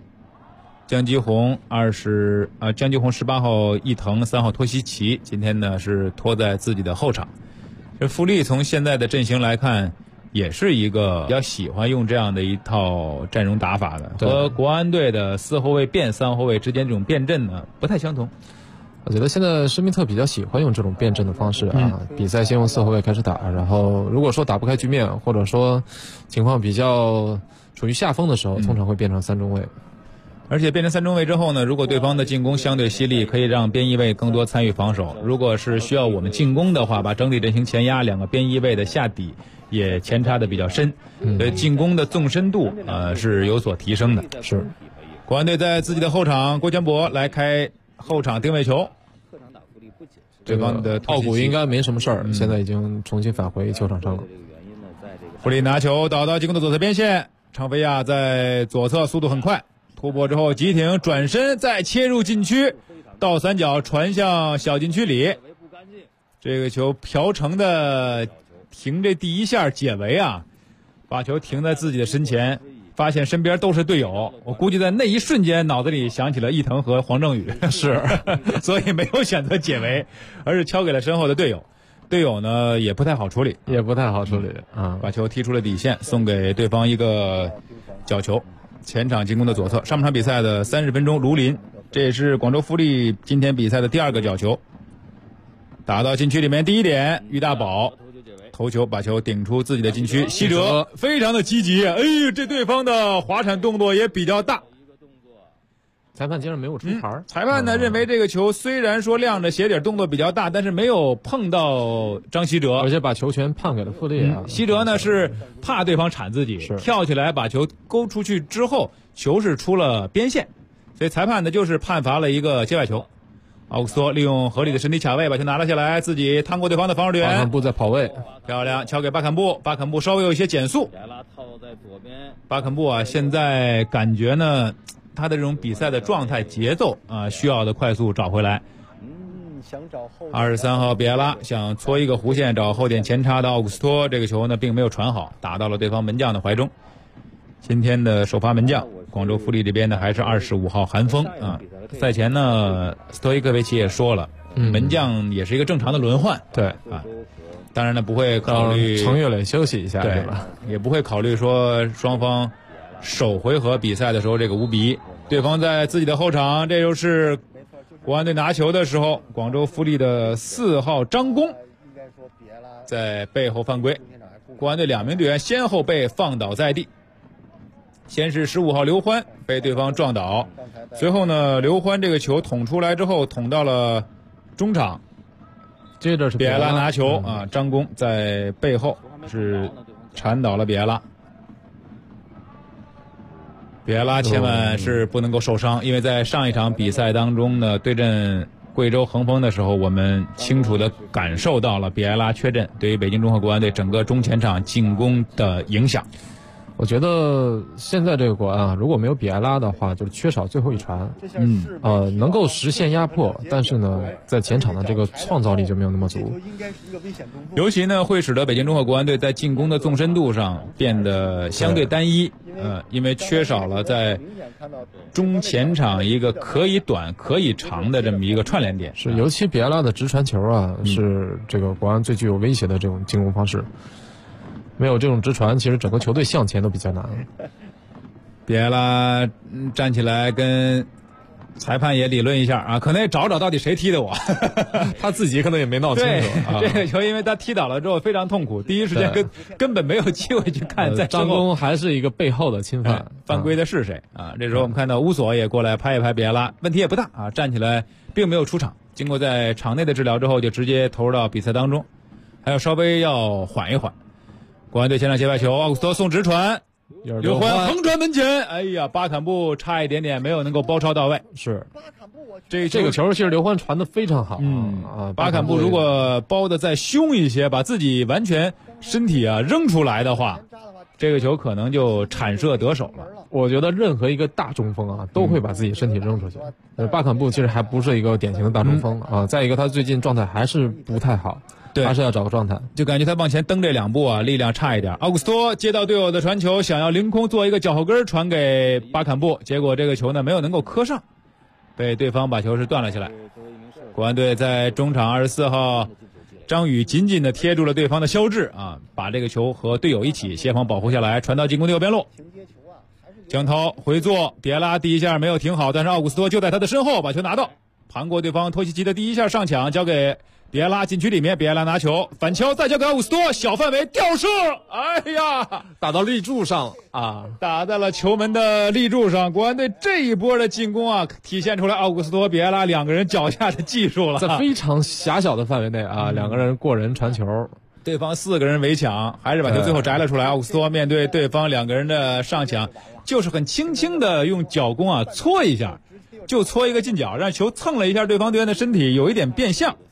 18号伊藤，3号托西奇，今天呢是拖在自己的后场。这富力从现在的阵型来看，也是一个比较喜欢用这样的一套阵容打法的，和国安队的4后卫变3后卫之间这种变阵呢不太相同。 我觉得现在施密特比较喜欢用这种变阵的方式啊，比赛先用4后卫开始打，然后如果说打不开局面，或者说情况比较处于下风的时候，通常会变成3中卫。 而且变成3中卫之后呢，如果对方的进攻相对犀利，可以让边翼卫更多参与防守；如果是需要我们进攻的话，把整体阵型前压，2个边翼卫的下底也前插的比较深，所以进攻的纵深度是有所提升的。 是， 国安队在自己的后场，郭全博来开后场定位球。 对方的奥古应该没什么事儿，现在已经重新返回球场上了。 弗里拿球导到进攻的左侧边线，常菲亚在左侧速度很快，突破之后急停转身再切入禁区，倒三角传向小禁区里，这个球朴成的停这第一下解围啊，把球停在自己的身前，发现身边都是队友，我估计在那一瞬间脑子里想起了伊藤和黄正宇，是，所以没有选择解围，而是敲给了身后的队友。队友呢也不太好处理，把球踢出了底线，送给对方一个角球。前场进攻的左侧，上半场比赛的30分钟，卢林，这也是广州富力今天比赛的第2个角球，打到禁区里面，第一点，于大宝头球把球顶出自己的禁区，西哲非常的积极，哎呦，这对方的滑铲动作也比较大。 裁判竟然没有出牌， 裁判呢认为这个球虽然说亮着鞋底动作比较大，但是没有碰到张稀哲， 而且把球权判给了富力啊。 稀哲呢是怕对方铲自己，跳起来把球勾出去之后，球是出了边线，所以裁判呢就是判罚了一个界外球。奥古斯托利用合理的身体卡位把球拿了下来，自己趟过对方的防守队员， 巴坎布在跑位， 漂亮，敲给巴坎布，巴坎布稍微有一些减速。巴坎布啊，现在感觉呢他的这种比赛的状态节奏啊，需要的快速找回来。23号比埃拉想搓一个弧线找后点前插的奥古斯托，这个球呢并没有传好，打到了对方门将的怀中。今天的首发门将广州富力这边呢还是25号韩锋啊。赛前呢斯托伊科维奇也说了，门将也是一个正常的轮换， 对啊，当然呢不会考虑程岳磊休息一下，对吧？ 也不会考虑说双方首回合比赛的时候这个无比，对方在自己的后场，这就是国安队拿球的时候，广州富力的4号张弓在背后犯规，国安队2名队员先后被放倒在地。先是15号刘欢被对方撞倒，随后呢刘欢这个球捅出来之后捅到了中场， 接着是比埃拉拿球啊，张弓在背后是铲倒了比埃拉。比埃拉千万是不能够受伤，因为在上一场比赛当中呢，对阵贵州恒丰的时候，我们清楚地感受到了比埃拉缺阵对于北京中赫国安队整个中前场进攻的影响。 我觉得现在这个国安啊，如果没有比埃拉的话，就是缺少最后一传，能够实现压迫，但是呢，在前场的这个创造力就没有那么足。 尤其呢，会使得北京中赫国安队在进攻的纵深度上变得相对单一，因为缺少了在中前场一个可以短可以长的这么一个串联点。 是，尤其比埃拉的直传球啊，是这个国安最具有威胁的这种进攻方式。没有这种直传，其实整个球队向前都比较难。 比埃拉站起来跟裁判也理论一下啊，可能也找到底谁踢的我， 他自己可能也没闹清楚。 这个球因为他踢倒了之后非常痛苦，第一时间根本没有机会去看。在张弓还是一个背后的侵犯， 犯规的是谁啊？这时候我们看到乌索也过来拍一拍比埃拉，问题也不大啊，站起来并没有出场，经过在场内的治疗之后，就直接投入到比赛当中，还要稍微要缓一缓。国安队前场接外球，奥古斯托送直传，刘欢横传门前，哎呀，巴坎布差一点点没有能够包抄到位。 是，这个球其实刘欢传的非常好， 巴坎布如果包的再凶一些，把自己完全身体扔出来的话，这个球可能就铲射得手了。 我觉得任何一个大中锋啊，都会把自己身体扔出去。巴坎布其实还不是一个典型的大中锋啊，再一个他最近状态还是不太好。 对， 还是要找个状态， 就感觉他往前蹬这2步啊，力量差一点。奥古斯托接到队友的传球，想要凌空做一个脚后跟传给巴坎布，结果这个球呢没有能够磕上，被对方把球是断了下来。国安队在中场24号张宇紧紧地贴住了对方的肖智啊，把这个球和队友一起协防保护下来，传到进攻的右边路。江涛回做，比埃拉第一下没有停好，但是奥古斯托就在他的身后把球拿到，盘过对方托西奇的第一下上抢，交给比埃拉禁区里面，比埃拉拿球反敲，再交给奥古斯托，小范围吊射，哎呀， 打到立柱上啊， 打在了球门的立柱上。国安队这一波的进攻啊，体现出来奥古斯托、比埃拉2个人脚下的技术了， 在非常狭小的范围内啊，2个人过人传球， 对方4个人围抢，还是把球最后摘了出来。奥古斯托面对对方2个人的上抢，就是很轻轻的用脚弓啊搓一下，就搓一个近角，让球蹭了一下对方队员的身体，有一点变向。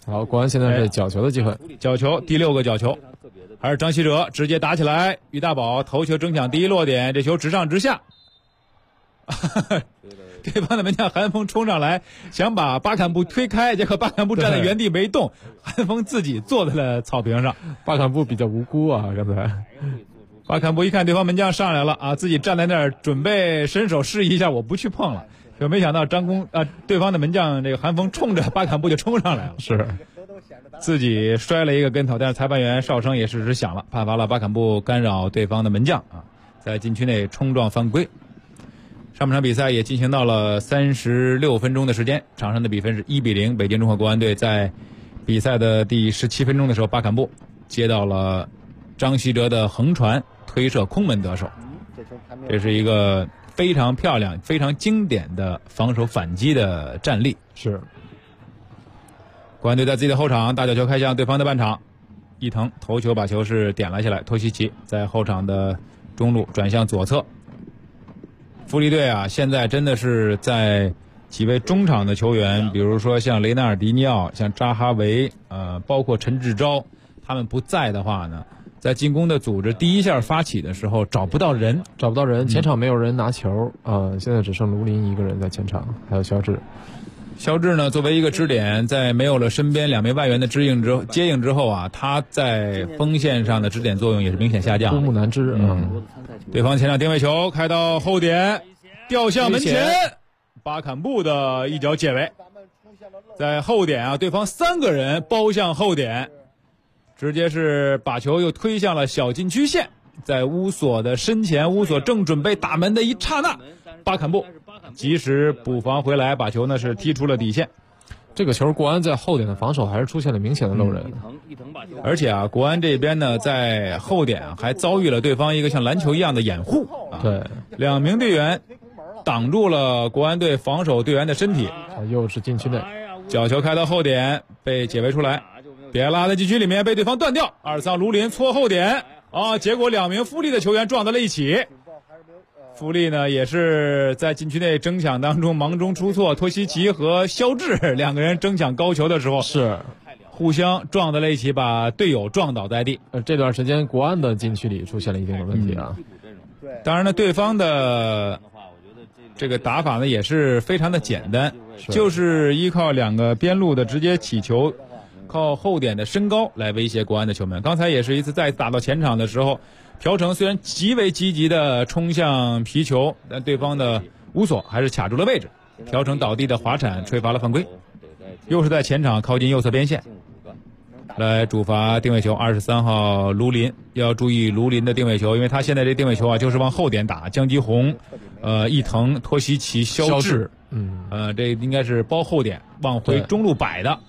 好，国安现在是角球的机会， 角球第6个角球，还是张稀哲直接打起来，于大宝头球争抢第一落点，这球直上直下。对方的门将韩锋冲上来想把巴坎布推开，结果巴坎布站在原地没动，韩锋自己坐在了草坪上。 巴坎布比较无辜啊，刚才巴坎布一看对方门将上来了啊，自己站在那儿准备伸手示意一下我不去碰了，就没想到对方的门将这个韩锋冲着巴坎布就冲上来了， 是自己摔了一个跟头，但是裁判员哨声也适时响了，判罚了巴坎布干扰对方的门将啊，在禁区内冲撞犯规。上半场比赛也进行到了36分钟的时间，场上的比分是1-0，北京中赫国安队在比赛的第17分钟的时候，巴坎布接到了张稀哲的横传推射空门得手，这是一个非常漂亮非常经典的防守反击的战例。 是国安队在自己的后场，大角球开向对方的半场，伊藤头球把球是点了下来，托西奇在后场的中路转向左侧。富力队啊，现在真的是在几位中场的球员，比如说像雷纳尔迪尼奥、像扎哈维，包括陈志钊，他们不在的话呢，在进攻的组织第一下发起的时候找不到人， 前场没有人拿球现在只剩卢林一个人在前场，还有肖智。 肖智呢，作为一个支点，在没有了身边2名外援的接应之后啊，他在锋线上的支点作用也是明显下降。 孤木难支。 对方前场定位球开到后点，掉向门前，巴坎布的一脚解围，在后点啊，对方3个人包向后点，直接是把球又推向了小禁区线，在乌索的身前，乌索正准备打门的一刹那，巴坎布及时补防回来，把球呢是踢出了底线。 这个球国安在后点的防守还是出现了明显的漏人， 而且啊，国安这边呢在后点还遭遇了对方一个像篮球一样的掩护， 对 ，2名队员挡住了国安队防守队员的身体， 又是禁区内， 角球开到后点被解围出来，别拉在禁区里面被对方断掉，23卢林搓后点结果2名富力的球员撞到了一起。富力呢也是在禁区内争抢当中忙中出错，托西奇和肖智2个人争抢高球的时候是互相撞在了一起，把队友撞倒在地。 这段时间国安的禁区里出现了一定的问题啊。 当然呢，对方的这个打法呢也是非常的简单，就是依靠2个边路的直接起球，靠后点的身高来威胁国安的球门。刚才也是一次在打到前场的时候，朴成虽然极为积极的冲向皮球，但对方的乌索还是卡住了位置，朴成倒地的滑铲吹罚了犯规，又是在前场靠近右侧边线来主罚定位球。23号卢林要注意卢林的定位球，因为他现在这定位球啊就是往后点打，姜基宏、伊藤、托西奇、肖智，这应该是包后点往回中路摆的。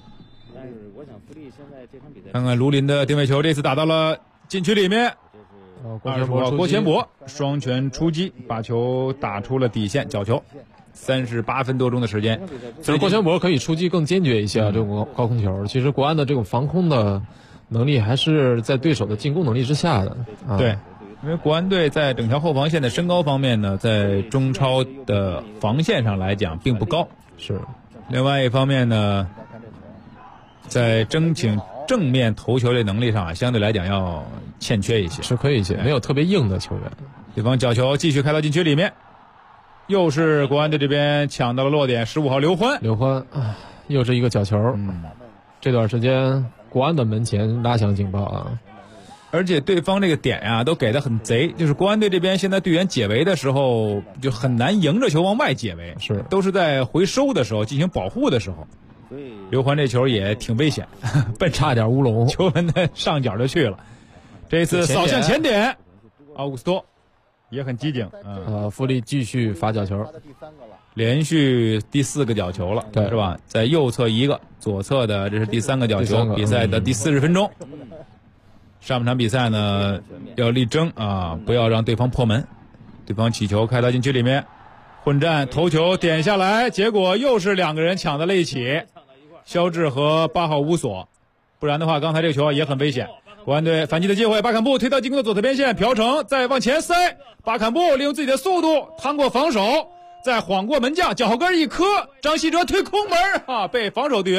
看看卢林的定位球，这次打到了禁区里面。25号郭前博双拳出击，把球打出了底线，角球。38分多钟的时间， 其实郭前博可以出击更坚决一些这种高空球。其实国安的这种防空的能力还是在对手的进攻能力之下的。 对，因为国安队在整条后防线的身高方面呢，在中超的防线上来讲并不高。 是， 另外一方面呢，在争请正面投球的能力上相对来讲要欠缺一些， 吃亏一些，没有特别硬的球员。 对方角球继续开到禁区里面，又是国安队这边抢到了落点，15号刘欢又是一个角球。这段时间国安的门前拉响警报啊， 而且对方这个点啊都给得很贼，就是国安队这边现在队员解围的时候就很难迎着球往外解围，都是在回收的时候进行保护的时候。刘欢这球也挺危险， 差点乌龙， 球门的上角就去了。这次扫向前点，奥古斯托也很机警。 富力继续罚角球， 连续第4个角球了， 对， 是吧？在右侧1个，左侧的这是第3个角球。比赛的第40分钟，上半场比赛呢要力争不要让对方破门。对方起球开到禁区里面，混战头球点下来，结果又是2个人抢在了一起，肖智和8号乌索，不然的话刚才这个球也很危险。国安队反击的机会，巴坎布推到进攻的左侧边线，朴成再往前塞，巴坎布利用自己的速度趟过防守，再晃过门将，脚后跟一磕，张稀哲推空门被防守队员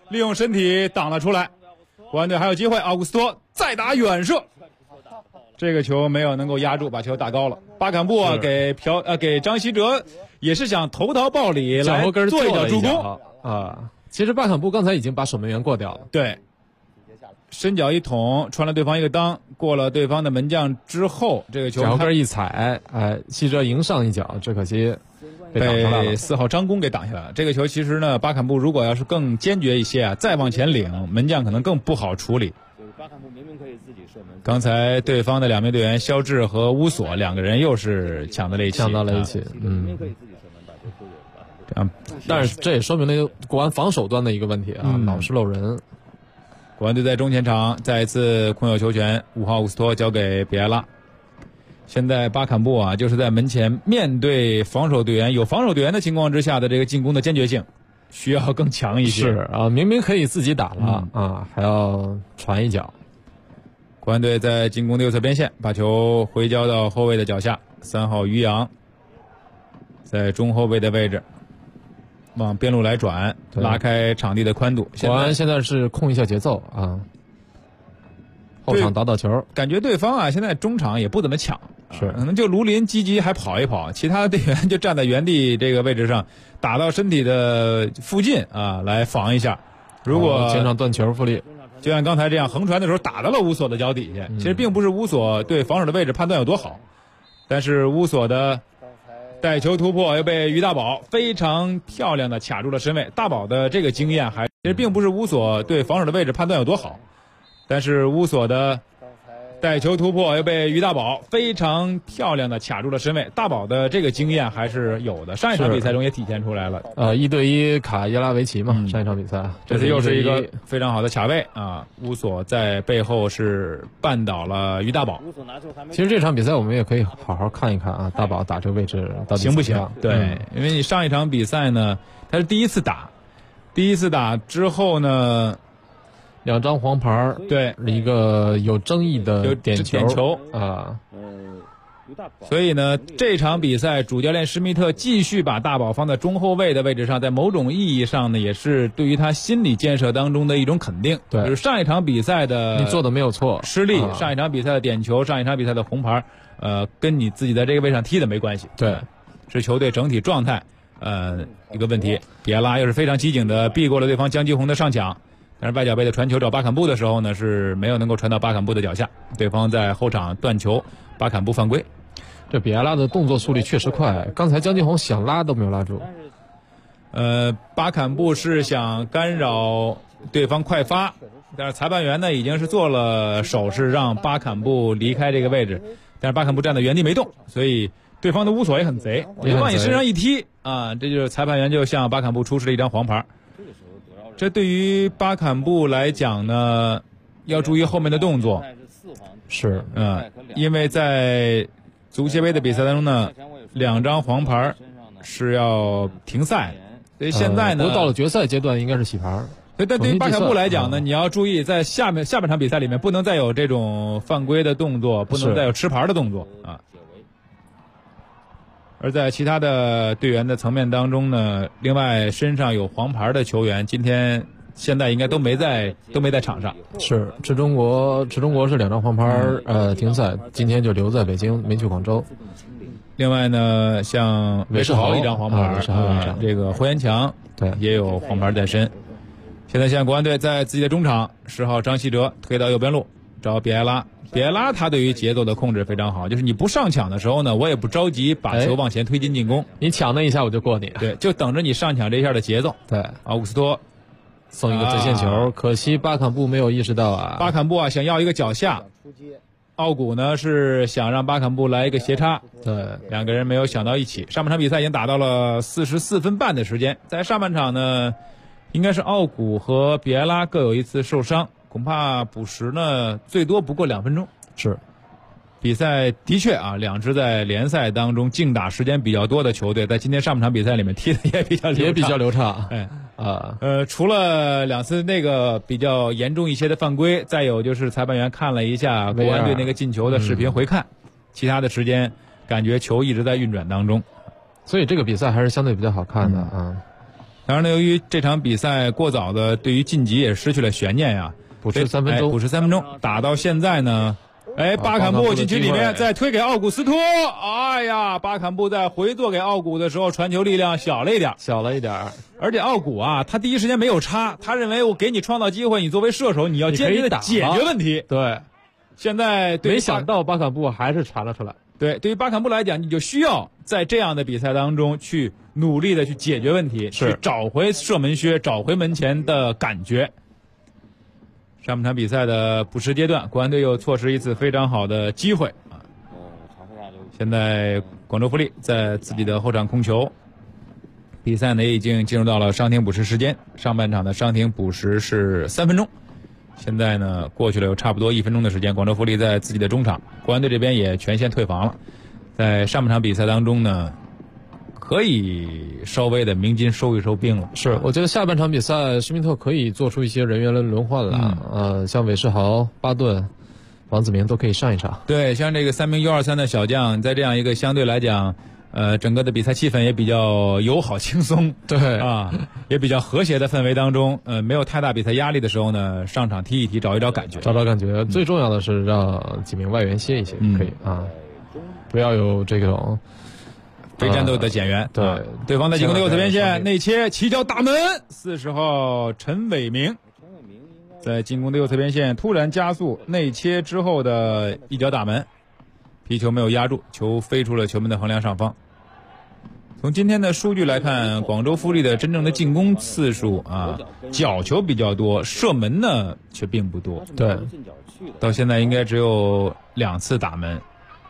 利用身体挡了出来，国安队还有机会，奥古斯托再打远射，这个球没有能够压住，把球打高了。巴坎布给张稀哲也是想投桃报李来做一脚助攻啊。其实巴坎布刚才已经把守门员过掉了， 对，伸脚一捅，穿了对方一个裆，过了对方的门将之后，这个球脚后跟一踩，稀哲迎上一脚，只可惜被 4号张弓给挡下来了。这个球其实呢，巴坎布如果要是更坚决一些啊，再往前领，门将可能更不好处理。 巴坎布明明可以自己射门。 刚才对方的2名队员肖智和乌索2个人又是抢到了一起， 但是这也说明了国安防守端的一个问题啊，老是漏人。 国安队在中前场再一次空有球权，5号乌斯托交给比埃拉。现在巴坎布啊，就是在门前面对防守队员，有防守队员的情况之下的这个进攻的坚决性需要更强一些。 是啊，明明可以自己打了还要传一脚。 国安队在进攻的右侧边线，把球回交到后卫的脚下，3号于洋在中后卫的位置。往边路来转，拉开场地的宽度。 国安现在是控一下节奏啊，后场打球， 感觉对方啊现在中场也不怎么抢，可能就卢林积极还跑一跑，其他的队员就站在原地这个位置上，打到身体的附近啊来防一下。如果前场断球富力， 就像刚才这样横传的时候打到了乌索的脚底下，其实并不是乌索对防守的位置判断有多好，但是乌索的带球突破又被于大宝非常漂亮的卡住了身位。大宝的这个经验其实并不是乌索对防守的位置判断有多好，但是乌索的带球突破又被于大宝非常漂亮的卡住了身位。大宝的这个经验还是有的，上一场比赛中也体现出来了。 1对1卡耶拉维奇嘛，上一场比赛， 这次又是一个非常好的卡位啊！乌索在背后是绊倒了于大宝。 其实这场比赛我们也可以好好看一看啊，大宝打这个位置到底行不行？对，因为你上一场比赛呢，他是第一次打之后呢 ，2张黄牌， 对， 一个有争议的点球啊， 所以呢，这场比赛主教练施密特继续把大宝放在中后卫的位置上，在某种意义上呢，也是对于他心理建设当中的一种肯定。 对， 就是上一场比赛的你做的没有错， 失利，上一场比赛的点球，上一场比赛的红牌，跟你自己在这个位置上踢的没关系。 对， 是球队整体状态一个问题。比埃拉又是非常机警的避过了对方江吉宏的上抢。但是外脚背的传球找巴坎布的时候呢，是没有能够传到巴坎布的脚下，对方在后场断球，巴坎布犯规。 这比埃拉的动作速率确实快，刚才江吉宏想拉都没有拉住。 巴坎布是想干扰对方快发，但是裁判员呢已经是做了手势让巴坎布离开这个位置，但是巴坎布站在原地没动，所以对方的乌索也很贼，往你身上一踢啊，这就是裁判员就向巴坎布出示了一张黄牌。这对于巴坎布来讲呢，要注意后面的动作。 是， 因为在足协杯的比赛当中呢，2张黄牌是要停赛，所以现在呢， 不过到了决赛阶段应该是洗牌。 但对于巴坎布来讲呢，你要注意在下半场比赛里面不能再有这种犯规的动作，不能再有吃牌的动作啊。而在其他的队员的层面当中呢，另外身上有黄牌的球员，现在应该都没在场上。 是，赤中国是2张黄牌停赛，今天就留在北京，没去广州。 另外呢，像韦世豪1张黄牌，这个胡延强对也有黄牌在身。现在国安队在自己的中场，10号张稀哲推到右边路找比埃拉。比埃拉他对于节奏的控制非常好，就是你不上抢的时候呢，我也不着急把球往前推进进攻， 你抢那一下我就过你， 对，就等着你上抢这一下的节奏。 对， 奥古斯托送一个直线球，可惜巴坎布没有意识到啊。 巴坎布啊想要一个脚下，奥古呢是想让巴坎布来一个斜插， 对 ，2个人没有想到一起。上半场比赛已经打到了44分半的时间，在上半场呢，应该是奥古和比埃拉各有一次受伤。恐怕补时呢，最多不过2分钟。 是， 比赛的确啊，2支在联赛当中竞打时间比较多的球队，在今天上半场比赛里面踢的也比较流畅。除了2次那个比较严重一些的犯规，再有就是裁判员看了一下国安队那个进球的视频回看，其他的时间感觉球一直在运转当中， 所以这个比赛还是相对比较好看的啊。 当然呢，由于这场比赛过早的对于晋级也失去了悬念呀， 补时3分钟， 补时3分钟，打到现在呢，巴坎布禁区里面再推给奥古斯托，哎呀，巴坎布在回做给奥古的时候传球力量小了一点，而且奥古啊，他第一时间没有插，他认为我给你创造机会，你作为射手你要坚决的解决问题。 对， 现在没想到巴坎布还是传了出来。 对于巴坎布来讲，你就需要在这样的比赛当中去努力的去解决问题，去找回射门靴，找回门前的感觉。上半场比赛的补时阶段，国安队又错失一次非常好的机会啊！现在广州富力在自己的后场控球，比赛呢也已经进入到了伤停补时时间，上半场的伤停补时是3分钟。现在呢，过去了有差不多1分钟的时间，广州富力在自己的中场，国安队这边也全线退防了。在上半场比赛当中呢，可以稍微的鸣金收一收兵了。 是，我觉得下半场比赛施密特可以做出一些人员的轮换了。像韦世豪、巴顿、王子明都可以上一场。 对，像这个3名U23的小将，在这样一个相对来讲，整个的比赛气氛也比较友好轻松， 对啊，也比较和谐的氛围当中，没有太大比赛压力的时候呢，上场踢一踢，找一找感觉， 最重要的是让几名外援歇一歇，可以啊，不要有这种非战斗的减员。对方在进攻的右侧边线内切起脚打门，40号陈伟明在进攻的右侧边线突然加速内切之后的一脚打门，皮球没有压住，球飞出了球门的横梁上方。从今天的数据来看，广州富力的真正的进攻次数啊，角球比较多，射门呢却并不多。 对， 到现在应该只有2次打门，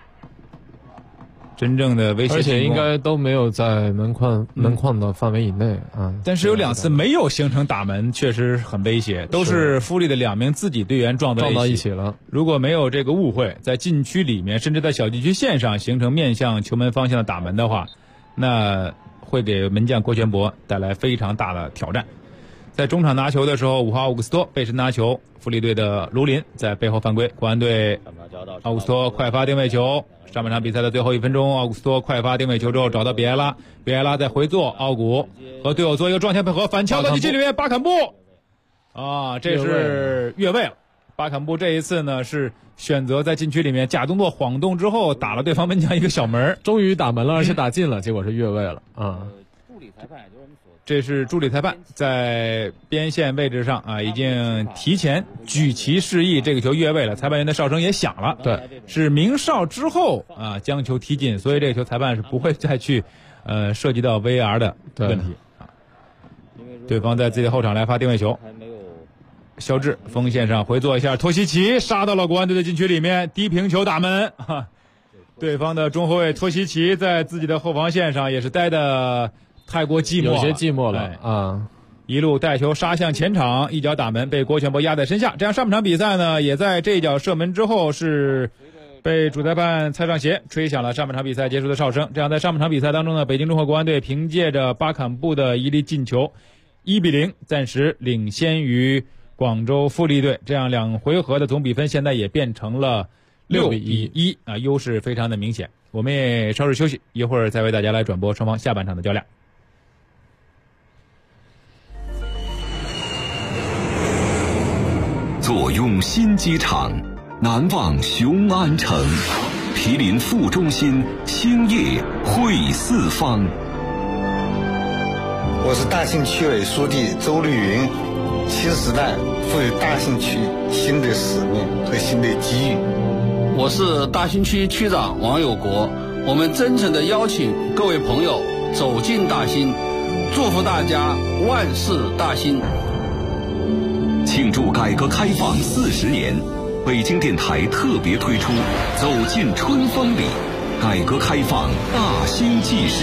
真正的威胁， 而且应该都没有在门框的范围以内啊。 但是有2次没有形成打门，确实很威胁，都是富力的2名自己队员撞到一起了。 如果没有这个误会，在禁区里面，甚至在小禁区线上形成面向球门方向的打门的话，那会给门将郭全博带来非常大的挑战。在中场拿球的时候，5号奥古斯托背身拿球，富力队的卢林在背后犯规，国安队奥古斯托快发定位球。上半场比赛的最后1分钟，奥古斯托快发定位球之后找到比埃拉，比埃拉在回做，奥古和队友做一个撞前配合，反敲到禁区里面，巴坎布啊，这是越位了。巴坎布这一次呢是选择在禁区里面假动作晃动之后打了对方门将一个小门， 终于打门了，而且打进了，结果是越位了啊。 这是助理裁判在边线位置上啊，已经提前举旗示意这个球越位了，裁判员的哨声也响了。 对， 是鸣哨之后啊将球踢进，所以这个球裁判是不会再去涉及到 VAR 的问题啊。对方在自己的后场来发定位球，肖智锋线上回做一下，托西奇杀到了国安队的禁区里面，低平球打门啊。对方的中后卫托西奇在自己的后防线上也是待的太过寂寞了， 有些寂寞了啊！ 一路带球杀向前场，一脚打门被郭全博压在身下。这样上半场比赛呢，也在这一脚射门之后是被主裁判蔡尚协吹响了上半场比赛结束的哨声。这样在上半场比赛当中呢，北京中赫国安队凭借着巴坎布的一粒进球，1-0暂时领先于广州富力队。这样2回合的总比分现在也变成了6-1啊，优势非常的明显。我们也稍事休息，一会儿再为大家来转播双方下半场的较量。 坐拥新机场，难忘雄安城，毗邻副中心，兴业汇四方。 我是大兴区委书记周绿云，新时代赋予大兴区新的使命和新的机遇。 我是大兴区区长王有国，我们真诚地邀请各位朋友走进大兴，祝福大家万事大兴。 庆祝改革开放40年，北京电台特别推出《走进春风里》，改革开放大兴纪事。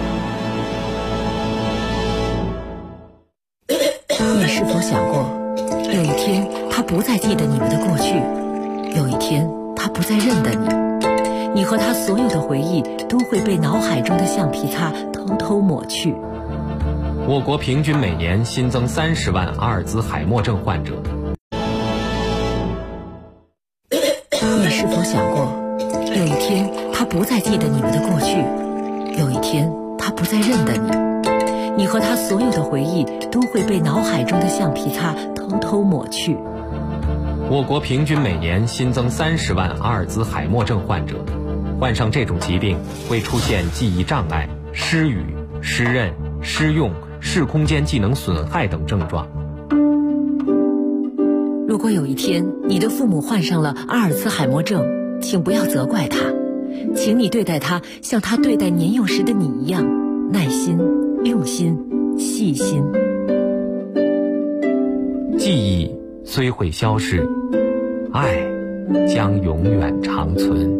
你是否想过，有一天他不再记得你们的过去，有一天他不再认得你，你和他所有的回忆都会被脑海中的橡皮擦偷偷抹去。 我国平均每年新增30万阿尔兹海默症患者。 你是否想过，有一天他不再记得你们的过去，有一天他不再认得你， 你和他所有的回忆都会被脑海中的橡皮擦偷偷抹去。 我国平均每年新增30万阿尔兹海默症患者，患上这种疾病会出现记忆障碍、失语、失认、失用、视空间技能损害等症状。 如果有一天你的父母患上了阿尔兹海默症，请不要责怪他，请你对待他像他对待年幼时的你一样，耐心、用心、细心。 记忆虽会消失，爱将永远长存。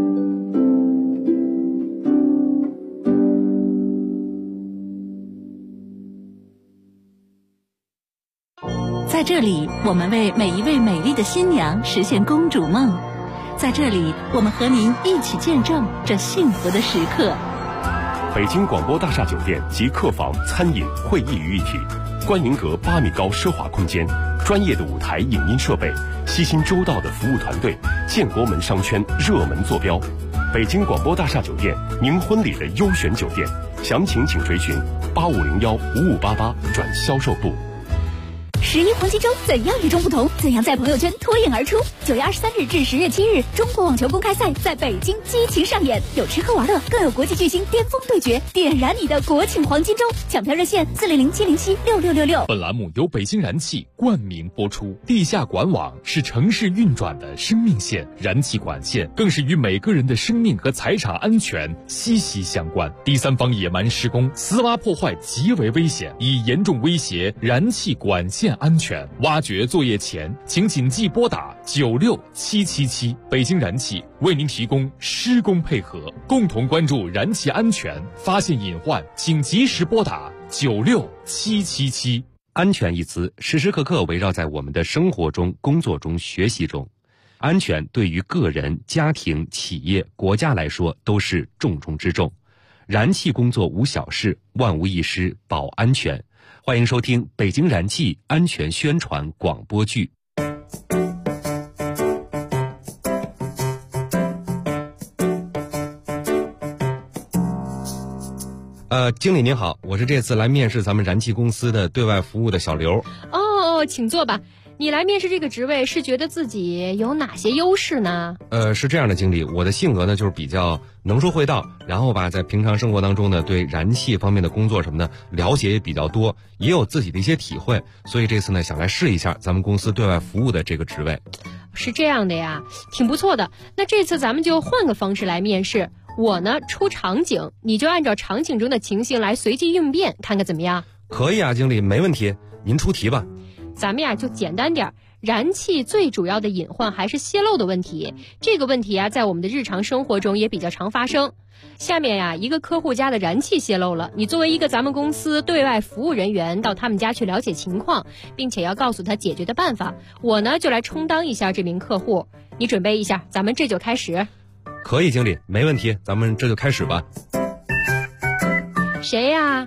在这里，我们为每一位美丽的新娘实现公主梦。在这里，我们和您一起见证这幸福的时刻。 北京广播大厦酒店集客房、餐饮、会议于一体，观云阁8米高奢华空间，专业的舞台影音设备，悉心周到的服务团队，建国门商圈热门坐标。北京广播大厦酒店，您婚礼的优选酒店，详情请垂询8501-5588转销售部。 11黄金周怎样与众不同？怎样在朋友圈脱颖而出？9月23日至10月7日，中国网球公开赛在北京激情上演，有吃喝玩乐，更有国际巨星巅峰对决，点燃你的国庆黄金周！抢票热线400-707-6666。 本栏目由北京燃气冠名播出。地下管网是城市运转的生命线，燃气管线更是与每个人的生命和财产安全息息相关。第三方野蛮施工、私挖破坏极为危险，已严重威胁燃气管线安全。挖掘作业前，请谨记拨打96777。北京燃气为您提供施工配合，共同关注燃气安全，发现隐患请及时拨打96777。 安全一词时时刻刻围绕在我们的生活中、工作中、学习中。安全对于个人、家庭、企业、国家来说都是重中之重。燃气工作无小事，万无一失，保安全。欢迎收听北京燃气安全宣传广播剧。经理您好，我是这次来面试咱们燃气公司的对外服务的小刘。 哦，请坐吧。你来面试这个职位是觉得自己有哪些优势呢？ 是这样的，经理，我的性格呢就是比较能说会道，然后吧，在平常生活当中呢，对燃气方面的工作什么的了解也比较多，也有自己的一些体会，所以这次呢想来试一下咱们公司对外服务的这个职位。 是这样的呀，挺不错的。那这次咱们就换个方式来面试，我呢出场景，你就按照场景中的情形来随机应变，看看怎么样？ 可以啊，经理，没问题，您出题吧。 咱们呀就简单点，燃气最主要的隐患还是泄漏的问题。这个问题啊，在我们的日常生活中也比较常发生。下面呀，一个客户家的燃气泄漏了，你作为一个咱们公司对外服务人员，到他们家去了解情况，并且要告诉他解决的办法。我呢就来充当一下这名客户，你准备一下，咱们这就开始。 可以，经理，没问题，咱们这就开始吧。 谁呀？